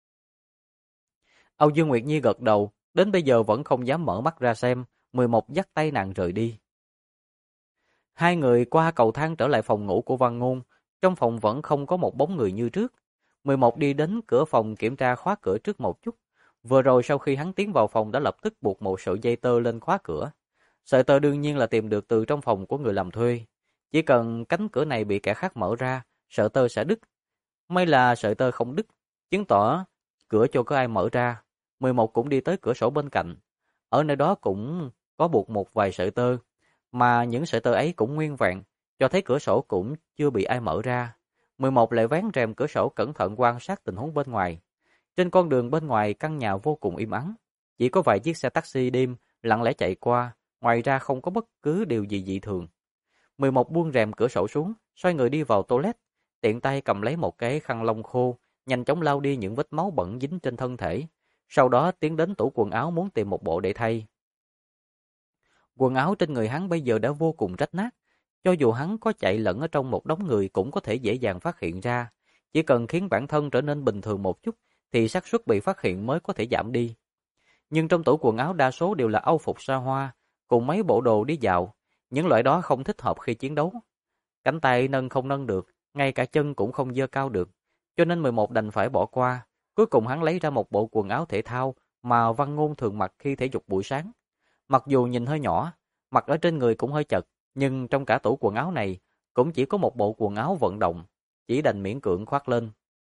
[SPEAKER 1] Âu Dương Nguyệt Nhi gật đầu, đến bây giờ vẫn không dám mở mắt ra xem, 11 dắt tay nàng rời đi. Hai người qua cầu thang trở lại phòng ngủ của Văn Ngôn, trong phòng vẫn không có một bóng người như trước. 11 đi đến cửa phòng kiểm tra khóa cửa trước một chút. Vừa rồi sau khi hắn tiến vào phòng đã lập tức buộc một sợi dây tơ lên khóa cửa. Sợi tơ đương nhiên là tìm được từ trong phòng của người làm thuê. Chỉ cần cánh cửa này bị kẻ khác mở ra, sợi tơ sẽ đứt. May là sợi tơ không đứt, chứng tỏ cửa cho có ai mở ra. 11 cũng đi tới cửa sổ bên cạnh. Ở nơi đó cũng có buộc một vài sợi tơ, mà những sợi tơ ấy cũng nguyên vẹn, cho thấy cửa sổ cũng chưa bị ai mở ra. 11 lại vén rèm cửa sổ cẩn thận quan sát tình huống bên ngoài. Trên con đường bên ngoài căn nhà vô cùng im ắng, chỉ có vài chiếc xe taxi đêm lặng lẽ chạy qua, ngoài ra không có bất cứ điều gì dị thường. 11 buông rèm cửa sổ xuống, xoay người đi vào toilet, tiện tay cầm lấy một cái khăn lông khô, nhanh chóng lau đi những vết máu bẩn dính trên thân thể. Sau đó tiến đến tủ quần áo muốn tìm một bộ để thay. Quần áo trên người hắn bây giờ đã vô cùng rách nát, cho dù hắn có chạy lẫn ở trong một đống người cũng có thể dễ dàng phát hiện ra. Chỉ cần khiến bản thân trở nên bình thường một chút thì xác suất bị phát hiện mới có thể giảm đi. Nhưng trong tủ quần áo đa số đều là âu phục sa hoa, cùng mấy bộ đồ đi dạo, những loại đó không thích hợp khi chiến đấu. Cánh tay nâng không nâng được, ngay cả chân cũng không giơ cao được, cho nên 11 đành phải bỏ qua. Cuối cùng hắn lấy ra một bộ quần áo thể thao mà Văn Ngôn thường mặc khi thể dục buổi sáng. Mặc dù nhìn hơi nhỏ, mặc ở trên người cũng hơi chật, nhưng trong cả tủ quần áo này cũng chỉ có một bộ quần áo vận động, chỉ đành miễn cưỡng khoác lên.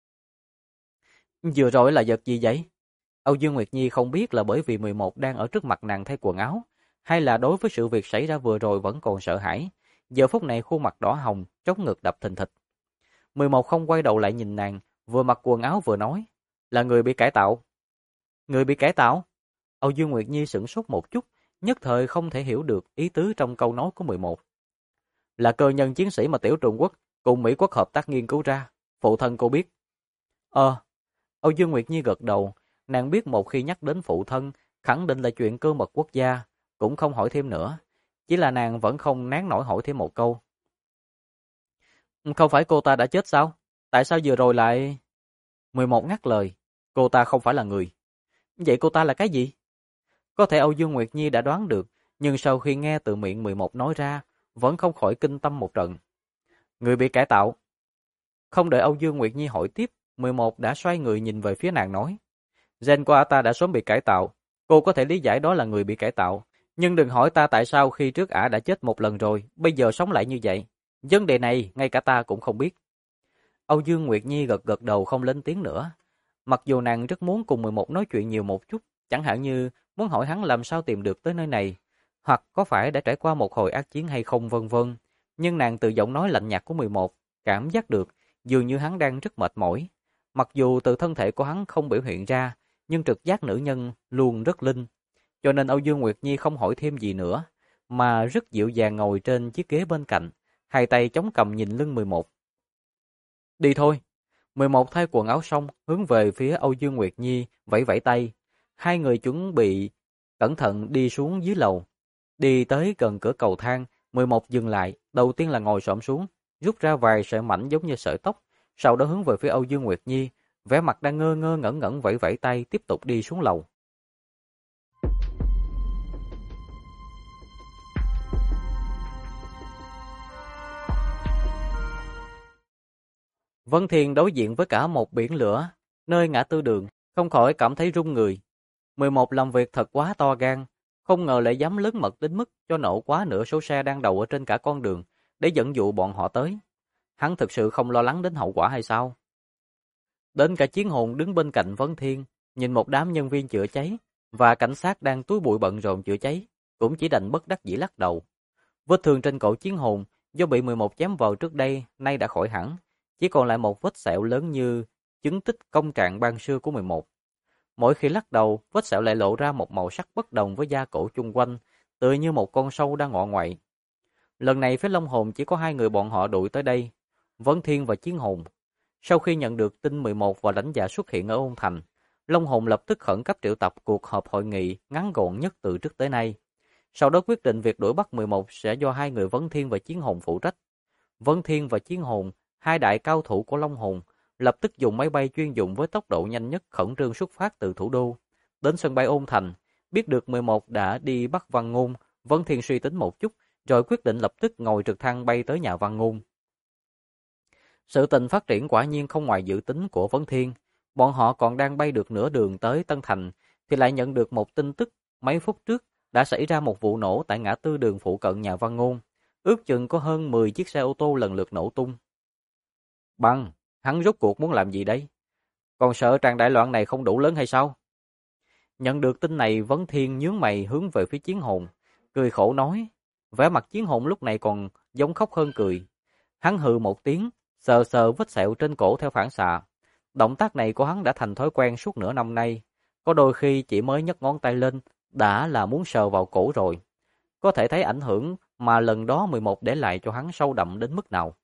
[SPEAKER 1] Vừa rồi là vật gì vậy? Âu Dương Nguyệt Nhi không biết là bởi vì 11 đang ở trước mặt nàng thay quần áo, hay là đối với sự việc xảy ra vừa rồi vẫn còn sợ hãi. Giờ phút này khuôn mặt đỏ hồng, trống ngực đập thình thịch. 11 không quay đầu lại nhìn nàng, vừa mặc quần áo vừa nói, là người bị cải tạo. Người bị cải tạo? Âu Dương Nguyệt Nhi sửng sốt một chút, nhất thời không thể hiểu được ý tứ trong câu nói của 11. Là cơ nhân chiến sĩ mà Tiểu Trung Quốc cùng Mỹ Quốc hợp tác nghiên cứu ra, phụ thân cô biết. Âu Dương Nguyệt Nhi gật đầu, nàng biết một khi nhắc đến phụ thân, khẳng định là chuyện cơ mật quốc gia, cũng không hỏi thêm nữa. Chỉ là nàng vẫn không nén nổi hỏi thêm một câu. Không phải cô ta đã chết sao? Tại sao vừa rồi lại... 11 ngắt lời, cô ta không phải là người. Vậy cô ta là cái gì? Có thể Âu Dương Nguyệt Nhi đã đoán được, nhưng sau khi nghe từ miệng 11 nói ra, vẫn không khỏi kinh tâm một trận. Người bị cải tạo. Không đợi Âu Dương Nguyệt Nhi hỏi tiếp, 11 đã xoay người nhìn về phía nàng nói. Gen của ta đã sớm bị cải tạo, cô có thể lý giải đó là người bị cải tạo, nhưng đừng hỏi ta tại sao khi trước ả đã chết một lần rồi, bây giờ sống lại như vậy. Vấn đề này ngay cả ta cũng không biết. Âu Dương Nguyệt Nhi gật gật đầu không lên tiếng nữa. Mặc dù nàng rất muốn cùng 11 nói chuyện nhiều một chút, chẳng hạn như muốn hỏi hắn làm sao tìm được tới nơi này, hoặc có phải đã trải qua một hồi ác chiến hay không vân vân. Nhưng nàng từ giọng nói lạnh nhạt của 11, cảm giác được dường như hắn đang rất mệt mỏi. Mặc dù từ thân thể của hắn không biểu hiện ra, nhưng trực giác nữ nhân luôn rất linh. Cho nên Âu Dương Nguyệt Nhi không hỏi thêm gì nữa, mà rất dịu dàng ngồi trên chiếc ghế bên cạnh, hai tay chống cằm nhìn lưng 11. Đi thôi. 11 thay quần áo xong, hướng về phía Âu Dương Nguyệt Nhi, vẫy vẫy tay. Hai người chuẩn bị cẩn thận đi xuống dưới lầu. Đi tới gần cửa cầu thang, 11 dừng lại, đầu tiên là ngồi xổm xuống, rút ra vài sợi mảnh giống như sợi tóc, sau đó hướng về phía Âu Dương Nguyệt Nhi, vẻ mặt đang ngơ ngơ ngẩn ngẩn vẫy vẫy tay tiếp tục đi xuống lầu. Vân Thiền đối diện với cả một biển lửa, nơi ngã tư đường, không khỏi cảm thấy run người. 11 làm việc thật quá to gan, không ngờ lại dám lớn mật đến mức cho nổ quá nửa số xe đang đậu ở trên cả con đường để dẫn dụ bọn họ tới. Hắn thực sự không lo lắng đến hậu quả hay sao? Đến cả Chiến Hồn đứng bên cạnh Vân Thiên, nhìn một đám nhân viên chữa cháy và cảnh sát đang túi bụi bận rộn chữa cháy, cũng chỉ đành bất đắc dĩ lắc đầu. Vết thương trên cổ Chiến Hồn do bị 11 chém vào trước đây nay đã khỏi hẳn, chỉ còn lại một vết sẹo lớn như chứng tích công trạng ban xưa của 11. Mỗi khi lắc đầu, vết sẹo lại lộ ra một màu sắc bất đồng với da cổ chung quanh, tựa như một con sâu đang ngọ ngoại. Lần này phía Long Hồn chỉ có hai người bọn họ đuổi tới đây, Vân Thiên và Chiến Hồn. Sau khi nhận được tin 11 và lãnh dạ xuất hiện ở Ôn Thành, Long Hồn lập tức khẩn cấp triệu tập cuộc họp hội nghị ngắn gọn nhất từ trước tới nay. Sau đó quyết định việc đuổi bắt 11 sẽ do hai người Vân Thiên và Chiến Hồn phụ trách. Vân Thiên và Chiến Hồn, hai đại cao thủ của Long Hồn, lập tức dùng máy bay chuyên dụng với tốc độ nhanh nhất khẩn trương xuất phát từ thủ đô. Đến sân bay Ôn Thành, biết được 11 đã đi bắt Văn Ngôn, Vân Thiên suy tính một chút, rồi quyết định lập tức ngồi trực thăng bay tới nhà Văn Ngôn. Sự tình phát triển quả nhiên không ngoài dự tính của Vân Thiên. Bọn họ còn đang bay được nửa đường tới Tân Thành, thì lại nhận được một tin tức mấy phút trước đã xảy ra một vụ nổ tại ngã tư đường phụ cận nhà Văn Ngôn. Ước chừng có hơn 10 chiếc xe ô tô lần lượt nổ tung. Băng, hắn rốt cuộc muốn làm gì đây? Còn sợ tràng đại loạn này không đủ lớn hay sao? Nhận được tin này, Vân Thiên nhướng mày hướng về phía Chiến Hồn, cười khổ nói. Vẻ mặt Chiến Hồn lúc này còn giống khóc hơn cười. Hắn hừ một tiếng, sờ sờ vết sẹo trên cổ theo phản xạ. Động tác này của hắn đã thành thói quen suốt nửa năm nay. Có đôi khi chỉ mới nhấc ngón tay lên, đã là muốn sờ vào cổ rồi. Có thể thấy ảnh hưởng mà lần đó 11 để lại cho hắn sâu đậm đến mức nào.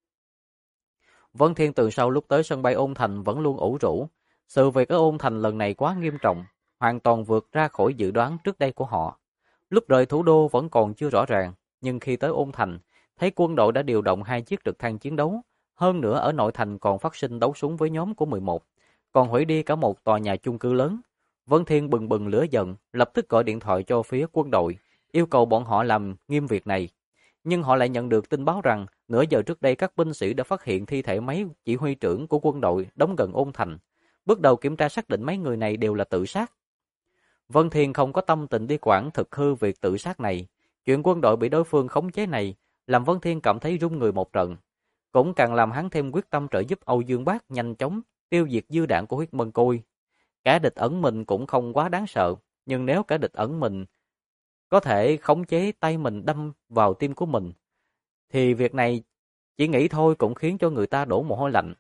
[SPEAKER 1] Vân Thiên từ sau lúc tới sân bay Ôn Thành vẫn luôn ủ rũ. Sự việc ở Ôn Thành lần này quá nghiêm trọng, hoàn toàn vượt ra khỏi dự đoán trước đây của họ. Lúc rời thủ đô vẫn còn chưa rõ ràng, nhưng khi tới Ôn Thành, thấy quân đội đã điều động 2 chiếc trực thăng chiến đấu. Hơn nữa ở nội thành còn phát sinh đấu súng với nhóm của 11, còn hủy đi cả một tòa nhà chung cư lớn. Vân Thiên bừng bừng lửa giận, lập tức gọi điện thoại cho phía quân đội, yêu cầu bọn họ làm nghiêm việc này. Nhưng họ lại nhận được tin báo rằng nửa giờ trước đây các binh sĩ đã phát hiện thi thể mấy chỉ huy trưởng của quân đội đóng gần Ôn Thành. Bước đầu kiểm tra xác định mấy người này đều là tự sát. Vân Thiên không có tâm tình đi quản thực hư việc tự sát này. Chuyện quân đội bị đối phương khống chế này làm Vân Thiên cảm thấy run người một trận. Cũng càng làm hắn thêm quyết tâm trợ giúp Âu Dương Bác nhanh chóng tiêu diệt dư đạn của huyết mân côi. Kẻ địch ẩn mình cũng không quá đáng sợ, nhưng nếu kẻ địch ẩn mình có thể khống chế tay mình đâm vào tim của mình, thì việc này chỉ nghĩ thôi cũng khiến cho người ta đổ mồ hôi lạnh.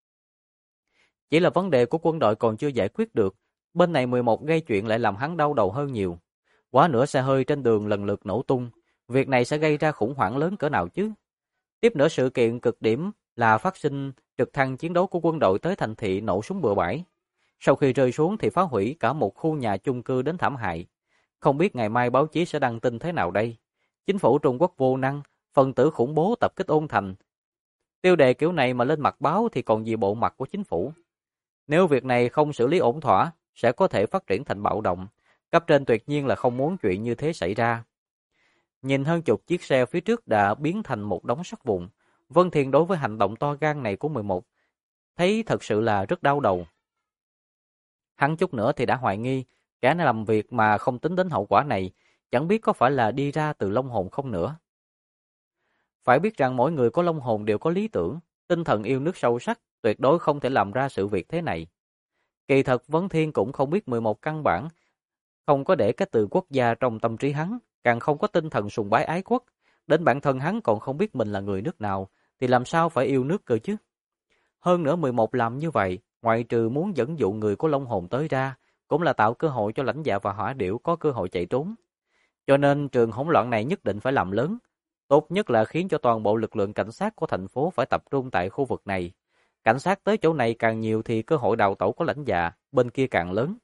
[SPEAKER 1] Chỉ là vấn đề của quân đội còn chưa giải quyết được, bên này 11 gây chuyện lại làm hắn đau đầu hơn nhiều. Quá nữa xe hơi trên đường lần lượt nổ tung, việc này sẽ gây ra khủng hoảng lớn cỡ nào chứ? Tiếp nữa sự kiện cực điểm là phát sinh trực thăng chiến đấu của quân đội tới thành thị nổ súng bừa bãi. Sau khi rơi xuống thì phá hủy cả một khu nhà chung cư đến thảm hại. Không biết ngày mai báo chí sẽ đăng tin thế nào đây? Chính phủ Trung Quốc vô năng, phần tử khủng bố tập kích Ôn Thành. Tiêu đề kiểu này mà lên mặt báo thì còn gì bộ mặt của chính phủ. Nếu việc này không xử lý ổn thỏa, sẽ có thể phát triển thành bạo động. Cấp trên tuyệt nhiên là không muốn chuyện như thế xảy ra. Nhìn hơn chục chiếc xe phía trước đã biến thành một đống sắt vụn. Vân Thiên đối với hành động to gan này của 11 thấy thật sự là rất đau đầu. Hắn chút nữa thì đã hoài nghi, kẻ này làm việc mà không tính đến hậu quả này, chẳng biết có phải là đi ra từ long hồn không nữa. Phải biết rằng mỗi người có long hồn đều có lý tưởng, tinh thần yêu nước sâu sắc, tuyệt đối không thể làm ra sự việc thế này. Kỳ thật Vân Thiên cũng không biết 11 căn bản, không có để cái từ quốc gia trong tâm trí hắn, càng không có tinh thần sùng bái ái quốc, đến bản thân hắn còn không biết mình là người nước nào, thì làm sao phải yêu nước cơ chứ? Hơn nữa 11 làm như vậy, ngoại trừ muốn dẫn dụ người của Long Hồn tới ra, cũng là tạo cơ hội cho Lãnh Dạ và Hỏa Điểu có cơ hội chạy trốn. Cho nên trường hỗn loạn này nhất định phải làm lớn, tốt nhất là khiến cho toàn bộ lực lượng cảnh sát của thành phố phải tập trung tại khu vực này. Cảnh sát tới chỗ này càng nhiều thì cơ hội đào tẩu của Lãnh Dạ bên kia càng lớn.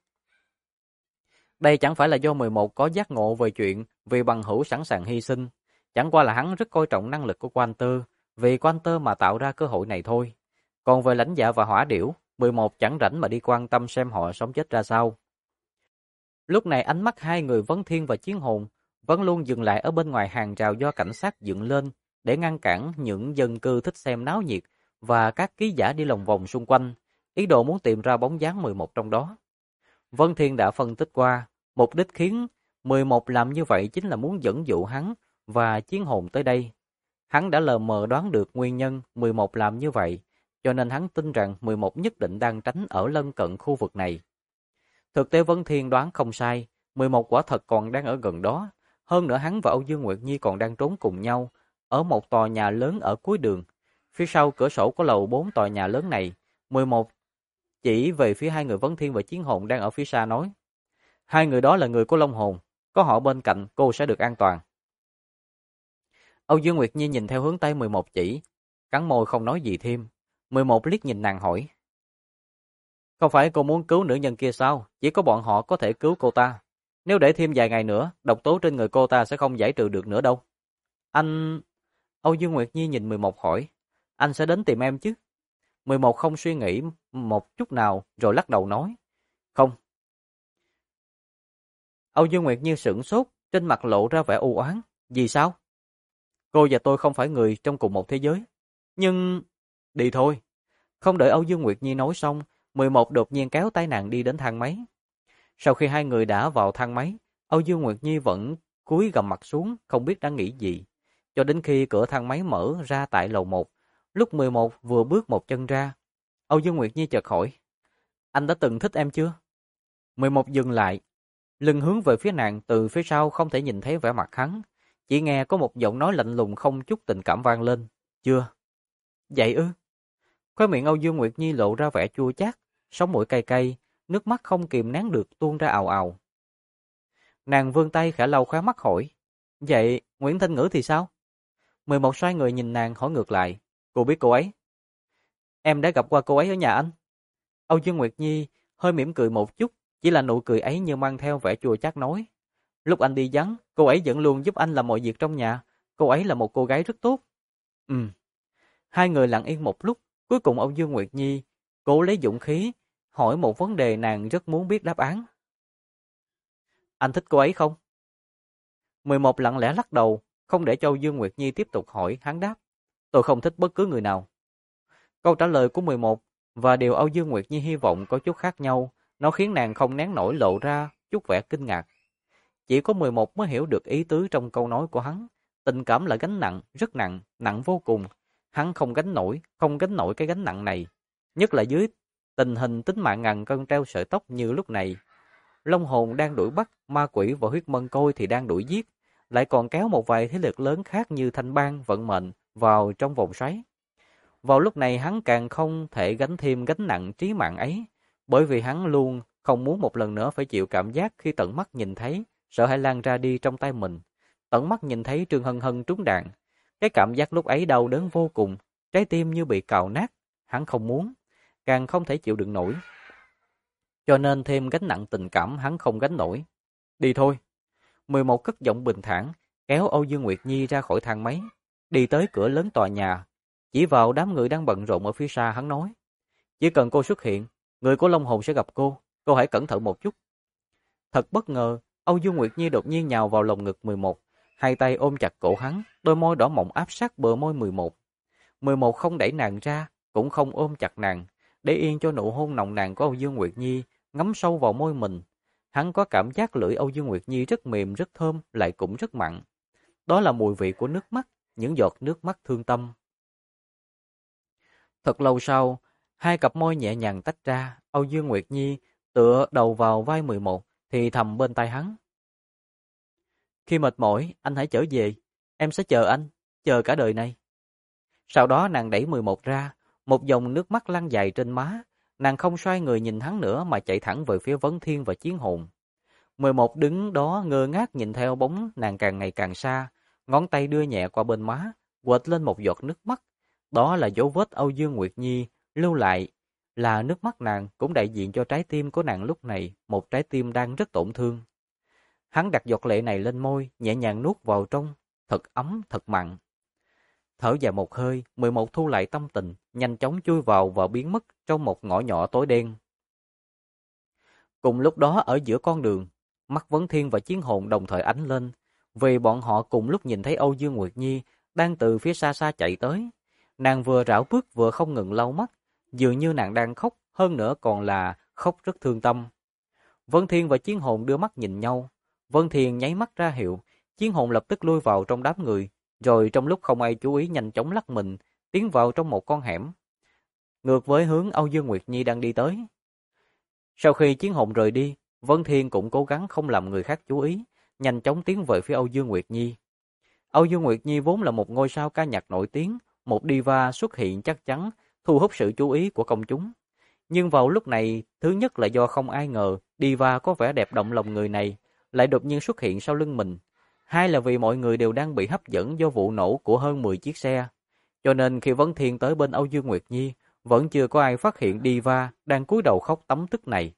[SPEAKER 1] Đây chẳng phải là do 11 có giác ngộ về chuyện vì bằng hữu sẵn sàng hy sinh, chẳng qua là hắn rất coi trọng năng lực của Quan Tơ, vì Quan Tơ mà tạo ra cơ hội này thôi. Còn về Lãnh Dạ và Hỏa Điểu, 11 chẳng rảnh mà đi quan tâm xem họ sống chết ra sao. Lúc này ánh mắt hai người Vấn Thiên và Chiến Hồn vẫn luôn dừng lại ở bên ngoài hàng rào do cảnh sát dựng lên để ngăn cản những dân cư thích xem náo nhiệt và các ký giả đi lòng vòng xung quanh, ý đồ muốn tìm ra bóng dáng 11 trong đó. Vân Thiên đã phân tích qua, mục đích khiến 11 làm như vậy chính là muốn dẫn dụ hắn và Chiến Hồn tới đây. Hắn đã lờ mờ đoán được nguyên nhân 11 làm như vậy, cho nên hắn tin rằng 11 nhất định đang tránh ở lân cận khu vực này. Thực tế Vân Thiên đoán không sai, 11 quả thật còn đang ở gần đó. Hơn nữa hắn và Âu Dương Nguyệt Nhi còn đang trốn cùng nhau, ở một tòa nhà lớn ở cuối đường. Phía sau cửa sổ của lầu 4 tòa nhà lớn này, 11 chỉ về phía hai người Vân Thiên và Chiến Hồn đang ở phía xa nói. Hai người đó là người của Long Hồn, có họ bên cạnh cô sẽ được an toàn. Âu Dương Nguyệt Nhi nhìn theo hướng tay 11 chỉ, cắn môi không nói gì thêm. 11 liếc nhìn nàng hỏi. Không phải cô muốn cứu nữ nhân kia sao? Chỉ có bọn họ có thể cứu cô ta. Nếu để thêm vài ngày nữa, độc tố trên người cô ta sẽ không giải trừ được nữa đâu. Anh... Âu Dương Nguyệt Nhi nhìn 11 hỏi. Anh sẽ đến tìm em chứ? 11 không suy nghĩ một chút nào rồi lắc đầu nói. Không. Âu Dương Nguyệt Nhi sửng sốt, trên mặt lộ ra vẻ u oán. Vì sao? Cô và tôi không phải người trong cùng một thế giới. Nhưng... Đi thôi. Không đợi Âu Dương Nguyệt Nhi nói xong, 11 đột nhiên kéo tay nàng đi đến thang máy. Sau khi hai người đã vào thang máy, Âu Dương Nguyệt Nhi vẫn cúi gằm mặt xuống, không biết đang nghĩ gì. Cho đến khi cửa thang máy mở ra tại lầu 1, lúc 11 vừa bước một chân ra, Âu Dương Nguyệt Nhi chợt hỏi, anh đã từng thích em chưa? 11 dừng lại, lưng hướng về phía nàng, từ phía sau không thể nhìn thấy vẻ mặt hắn, chỉ nghe có một giọng nói lạnh lùng không chút tình cảm vang lên, chưa? Vậy ư? Khóe miệng Âu Dương Nguyệt Nhi lộ ra vẻ chua chát, sống mũi cay cay, nước mắt không kìm nén được tuôn ra ào ào. Nàng vươn tay khẽ lau khóe mắt hỏi, vậy Nguyễn Thanh Ngữ thì sao? 11 xoay người nhìn nàng hỏi ngược lại, cô biết cô ấy? Em đã gặp qua cô ấy ở nhà anh. Âu Dương Nguyệt Nhi hơi mỉm cười một chút, chỉ là nụ cười ấy như mang theo vẻ chua chát nói. Lúc anh đi vắng, cô ấy vẫn luôn giúp anh làm mọi việc trong nhà, cô ấy là một cô gái rất tốt. Hai người lặng yên một lúc, cuối cùng Âu Dương Nguyệt Nhi cố lấy dũng khí hỏi một vấn đề nàng rất muốn biết đáp án. Anh thích cô ấy không? 11 lặng lẽ lắc đầu, không để cho Âu Dương Nguyệt Nhi tiếp tục hỏi, hắn đáp: "Tôi không thích bất cứ người nào." Câu trả lời của 11 và điều Âu Dương Nguyệt Nhi hy vọng có chút khác nhau, nó khiến nàng không nén nổi lộ ra chút vẻ kinh ngạc. Chỉ có 11 mới hiểu được ý tứ trong câu nói của hắn. Tình cảm là gánh nặng, rất nặng, nặng vô cùng. Hắn không gánh nổi cái gánh nặng này. Nhất là dưới tình hình tính mạng ngàn cân treo sợi tóc như lúc này. Long hồn đang đuổi bắt, ma quỷ và huyết mân côi thì đang đuổi giết. Lại còn kéo một vài thế lực lớn khác như thanh bang, vận mệnh vào trong vòng xoáy. Vào lúc này hắn càng không thể gánh thêm gánh nặng trí mạng ấy. Bởi vì hắn luôn không muốn một lần nữa phải chịu cảm giác khi tận mắt nhìn thấy sợ hãi lan ra đi trong tay mình. Tận mắt nhìn thấy Trương Hân Hân trúng đạn. Cái cảm giác lúc ấy đau đớn vô cùng, trái tim như bị cào nát. Hắn không muốn, càng không thể chịu đựng nổi. Cho nên thêm gánh nặng tình cảm hắn không gánh nổi. Đi thôi. 11 cất giọng bình thản, kéo Âu Dương Nguyệt Nhi ra khỏi thang máy. Đi tới cửa lớn tòa nhà. Chỉ vào đám người đang bận rộn ở phía xa hắn nói: "Chỉ cần cô xuất hiện, người của Long hồn sẽ gặp cô hãy cẩn thận một chút." Thật bất ngờ, Âu Dương Nguyệt Nhi đột nhiên nhào vào lồng ngực 11, hai tay ôm chặt cổ hắn, đôi môi đỏ mọng áp sát bờ môi 11. 11 không đẩy nàng ra, cũng không ôm chặt nàng, để yên cho nụ hôn nồng nàn của Âu Dương Nguyệt Nhi ngấm sâu vào môi mình. Hắn có cảm giác lưỡi Âu Dương Nguyệt Nhi rất mềm, rất thơm, lại cũng rất mặn. Đó là mùi vị của nước mắt, những giọt nước mắt thương tâm. Thật lâu sau, hai cặp môi nhẹ nhàng tách ra, Âu Dương Nguyệt Nhi tựa đầu vào vai 11, thì thầm bên tai hắn: "Khi mệt mỏi, anh hãy trở về, em sẽ chờ anh, chờ cả đời này." Sau đó nàng đẩy 11 ra, một dòng nước mắt lăn dài trên má, nàng không xoay người nhìn hắn nữa mà chạy thẳng về phía Vấn Thiên và Chiến Hồn. 11 đứng đó ngơ ngác nhìn theo bóng nàng càng ngày càng xa, ngón tay đưa nhẹ qua bên má, quệt lên một giọt nước mắt. Đó là dấu vết Âu Dương Nguyệt Nhi lưu lại, là nước mắt nàng cũng đại diện cho trái tim của nàng lúc này, một trái tim đang rất tổn thương. Hắn đặt giọt lệ này lên môi, nhẹ nhàng nuốt vào trong, thật ấm, thật mặn. Thở dài một hơi, 11 thu lại tâm tình, nhanh chóng chui vào và biến mất trong một ngõ nhỏ tối đen. Cùng lúc đó ở giữa con đường, mắt Vấn Thiên và Chiến Hồn đồng thời ánh lên, vì bọn họ cùng lúc nhìn thấy Âu Dương Nguyệt Nhi đang từ phía xa xa chạy tới. Nàng vừa rảo bước vừa không ngừng lau mắt, dường như nàng đang khóc, hơn nữa còn là khóc rất thương tâm. Vân Thiên và Chiến Hồn đưa mắt nhìn nhau. Vân Thiên nháy mắt ra hiệu, Chiến Hồn lập tức lui vào trong đám người, rồi trong lúc không ai chú ý nhanh chóng lắc mình, tiến vào trong một con hẻm, ngược với hướng Âu Dương Nguyệt Nhi đang đi tới. Sau khi Chiến Hồn rời đi, Vân Thiên cũng cố gắng không làm người khác chú ý, nhanh chóng tiến về phía Âu Dương Nguyệt Nhi. Âu Dương Nguyệt Nhi vốn là một ngôi sao ca nhạc nổi tiếng, một diva xuất hiện chắc chắn thu hút sự chú ý của công chúng. Nhưng vào lúc này, thứ nhất là do không ai ngờ diva có vẻ đẹp động lòng người này lại đột nhiên xuất hiện sau lưng mình. Hai là vì mọi người đều đang bị hấp dẫn do vụ nổ của hơn 10 chiếc xe. Cho nên khi Vấn Thiên tới bên Âu Dương Nguyệt Nhi, vẫn chưa có ai phát hiện diva đang cúi đầu khóc tấm tức này.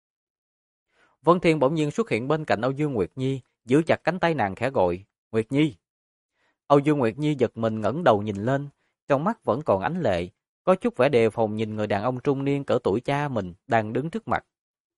[SPEAKER 1] Vấn Thiên bỗng nhiên xuất hiện bên cạnh Âu Dương Nguyệt Nhi, giữ chặt cánh tay nàng khẽ gọi: "Nguyệt Nhi." Âu Dương Nguyệt Nhi giật mình ngẩng đầu nhìn lên, trong mắt vẫn còn ánh lệ, có chút vẻ đề phòng nhìn người đàn ông trung niên cỡ tuổi cha mình đang đứng trước mặt.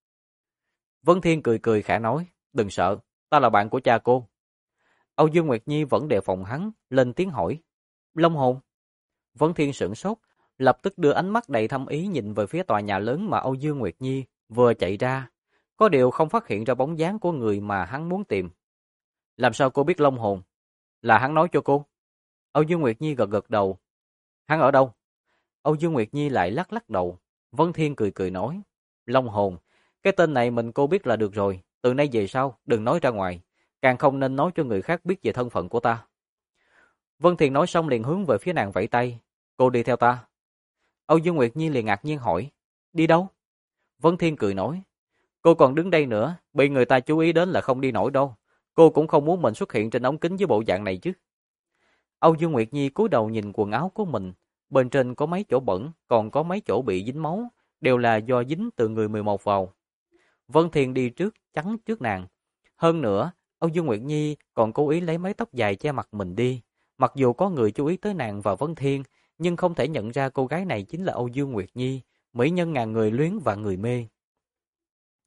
[SPEAKER 1] Vân Thiên cười cười khẽ nói: "Đừng sợ, ta là bạn của cha cô." Âu Dương Nguyệt Nhi vẫn đề phòng hắn, lên tiếng hỏi: "Long hồn?" Vân Thiên sửng sốt, lập tức đưa ánh mắt đầy thâm ý nhìn về phía tòa nhà lớn mà Âu Dương Nguyệt Nhi vừa chạy ra, có điều không phát hiện ra bóng dáng của người mà hắn muốn tìm. "Làm sao cô biết Long hồn? Là hắn nói cho cô?" Âu Dương Nguyệt Nhi gật gật đầu. "Hắn ở đâu?" Âu Dương Nguyệt Nhi lại lắc lắc đầu. Vân Thiên cười cười nói: "Long hồn, cái tên này mình cô biết là được rồi, từ nay về sau đừng nói ra ngoài, càng không nên nói cho người khác biết về thân phận của ta." Vân Thiên nói xong liền hướng về phía nàng vẫy tay: "Cô đi theo ta." Âu Dương Nguyệt Nhi liền ngạc nhiên hỏi: "Đi đâu?" Vân Thiên cười nói: "Cô còn đứng đây nữa, bị người ta chú ý đến là không đi nổi đâu. Cô cũng không muốn mình xuất hiện trên ống kính với bộ dạng này chứ." Âu Dương Nguyệt Nhi cúi đầu nhìn quần áo của mình, bên trên có mấy chỗ bẩn, còn có mấy chỗ bị dính máu, đều là do dính từ người 11 vào. Vân Thiên đi trước, chắn trước nàng. Hơn nữa, Âu Dương Nguyệt Nhi còn cố ý lấy mái tóc dài che mặt mình đi. Mặc dù có người chú ý tới nàng và Vân Thiên, nhưng không thể nhận ra cô gái này chính là Âu Dương Nguyệt Nhi, mỹ nhân ngàn người luyến và người mê.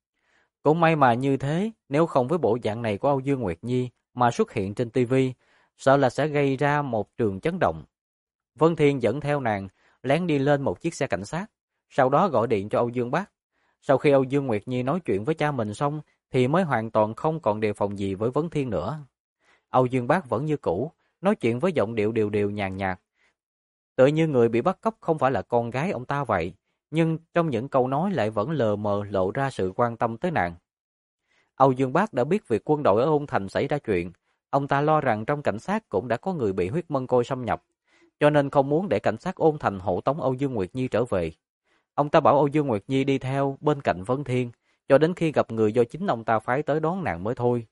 [SPEAKER 1] Cũng may mà như thế, nếu không với bộ dạng này của Âu Dương Nguyệt Nhi mà xuất hiện trên TV, sợ là sẽ gây ra một trường chấn động. Vân Thiên dẫn theo nàng, lén đi lên một chiếc xe cảnh sát, sau đó gọi điện cho Âu Dương Bác. Sau khi Âu Dương Nguyệt Nhi nói chuyện với cha mình xong, thì mới hoàn toàn không còn đề phòng gì với Vân Thiên nữa. Âu Dương Bác vẫn như cũ, nói chuyện với giọng điệu đều đều nhàn nhạt. Tựa như người bị bắt cóc không phải là con gái ông ta vậy, nhưng trong những câu nói lại vẫn lờ mờ lộ ra sự quan tâm tới nàng. Âu Dương Bác đã biết việc quân đội ở Ôn Thành xảy ra chuyện, ông ta lo rằng trong cảnh sát cũng đã có người bị huyết mân côi xâm nhập, cho nên không muốn để cảnh sát Ôn Thành hộ tống Âu Dương Nguyệt Nhi trở về. Ông ta bảo Âu Dương Nguyệt Nhi đi theo bên cạnh Vân Thiên, cho đến khi gặp người do chính ông ta phái tới đón nàng mới thôi.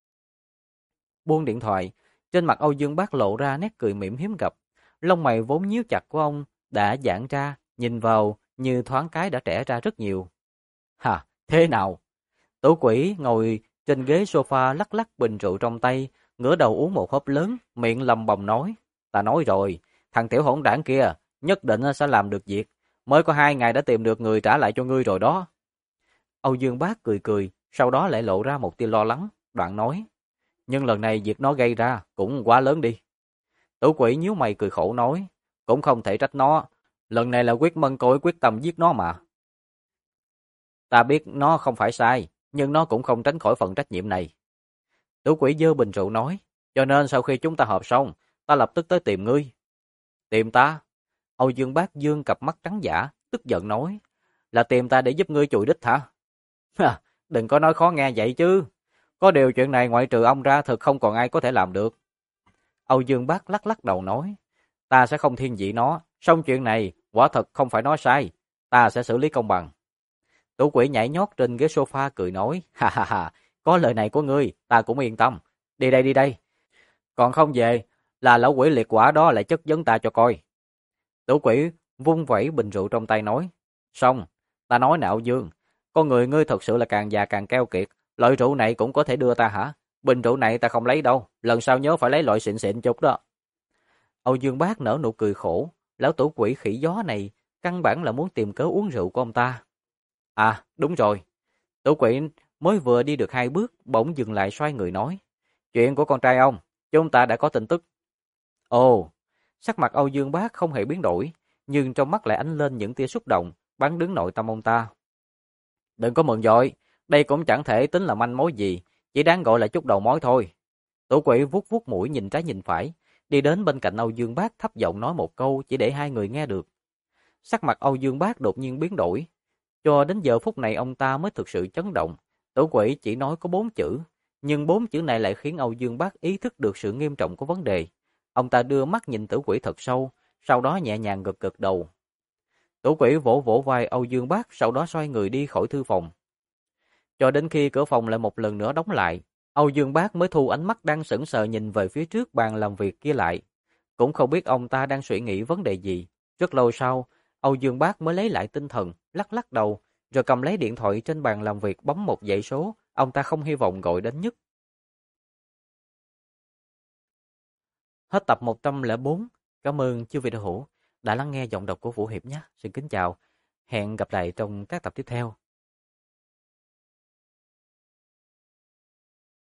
[SPEAKER 1] Buông điện thoại, trên mặt Âu Dương Bác lộ ra nét cười mỉm hiếm gặp, lông mày vốn nhíu chặt của ông đã giãn ra, nhìn vào như thoáng cái đã trẻ ra rất nhiều. Hà, thế nào? Tố Quỷ ngồi trên ghế sofa lắc lắc bình rượu trong tay, ngửa đầu uống một hớp lớn, miệng lầm bầm nói. Ta nói rồi, thằng tiểu hỗn đảng kia nhất định sẽ làm được việc. Mới có 2 ngày đã tìm được người trả lại cho ngươi rồi đó. Âu Dương Bác cười cười, sau đó lại lộ ra một tia lo lắng, đoạn nói. Nhưng lần này việc nó gây ra cũng quá lớn đi. Tố Quỷ nhíu mày cười khổ nói. Cũng không thể trách nó. Lần này là quyết mân côi quyết tâm giết nó mà. Ta biết nó không phải sai, nhưng nó cũng không tránh khỏi phần trách nhiệm này. Tố Quỷ giơ bình rượu nói. Cho nên sau khi chúng ta họp xong, ta lập tức tới tìm ngươi. Tìm ta? Âu Dương Bác dương cặp mắt trắng dã, tức giận nói. Là tìm ta để giúp ngươi chùi đít hả? Đừng có nói khó nghe vậy chứ. Có điều chuyện này ngoại trừ ông ra thực không còn ai có thể làm được. Âu Dương Bác lắc lắc đầu nói. Ta sẽ không thiên vị nó. Xong chuyện này, quả thật không phải nói sai. Ta sẽ xử lý công bằng. Tố Quỷ nhảy nhót trên ghế sofa cười nói. Ha ha ha, có lời này của ngươi, ta cũng yên tâm. Đi đây đi đây. Còn không về, là lão quỷ liệt quả đó lại chất vấn ta cho coi. Tố Quỷ vung vẩy bình rượu trong tay nói. Xong, ta nói nè Âu Dương, con người ngươi thật sự là càng già càng keo kiệt. Loại rượu này cũng có thể đưa ta hả? Bình rượu này ta không lấy đâu, lần sau nhớ phải lấy loại xịn xịn chút đó. Âu Dương Bác nở nụ cười khổ, lão Tố Quỷ khỉ gió này căn bản là muốn tìm cớ uống rượu của ông ta. À, đúng rồi. Tố Quỷ mới vừa đi được 2 bước, bỗng dừng lại xoay người nói. Chuyện của con trai ông, chúng ta đã có tin tức. Ồ, sắc mặt Âu Dương Bác không hề biến đổi, nhưng trong mắt lại ánh lên những tia xúc động, bắn đứng nội tâm ông ta. Đừng có mừng vội, đây cũng chẳng thể tính là manh mối gì, chỉ đáng gọi là chút đầu mối thôi. Tố Quỷ vuốt vuốt mũi nhìn trái nhìn phải, đi đến bên cạnh Âu Dương Bác thấp giọng nói một câu chỉ để hai người nghe được. Sắc mặt Âu Dương Bác đột nhiên biến đổi, cho đến giờ phút này ông ta mới thực sự chấn động. Tố Quỷ chỉ nói có 4 chữ, nhưng 4 chữ này lại khiến Âu Dương Bác ý thức được sự nghiêm trọng của vấn đề. Ông ta đưa mắt nhìn Tử Quỷ thật sâu, sau đó nhẹ nhàng gật gật đầu. Tử Quỷ vỗ vỗ vai Âu Dương Bác, sau đó xoay người đi khỏi thư phòng. Cho đến khi cửa phòng lại một lần nữa đóng lại, Âu Dương Bác mới thu ánh mắt đang sững sờ nhìn về phía trước bàn làm việc kia lại. Cũng không biết ông ta đang suy nghĩ vấn đề gì. Rất lâu sau, Âu Dương Bác mới lấy lại tinh thần, lắc lắc đầu, rồi cầm lấy điện thoại trên bàn làm việc bấm một dãy số, ông ta không hy vọng gọi đến nhất. Hết tập 104. Cảm ơn chư vị đạo hữu đã lắng nghe giọng đọc của Vũ Hiệp nhé. Xin kính chào. Hẹn gặp lại trong các tập tiếp theo.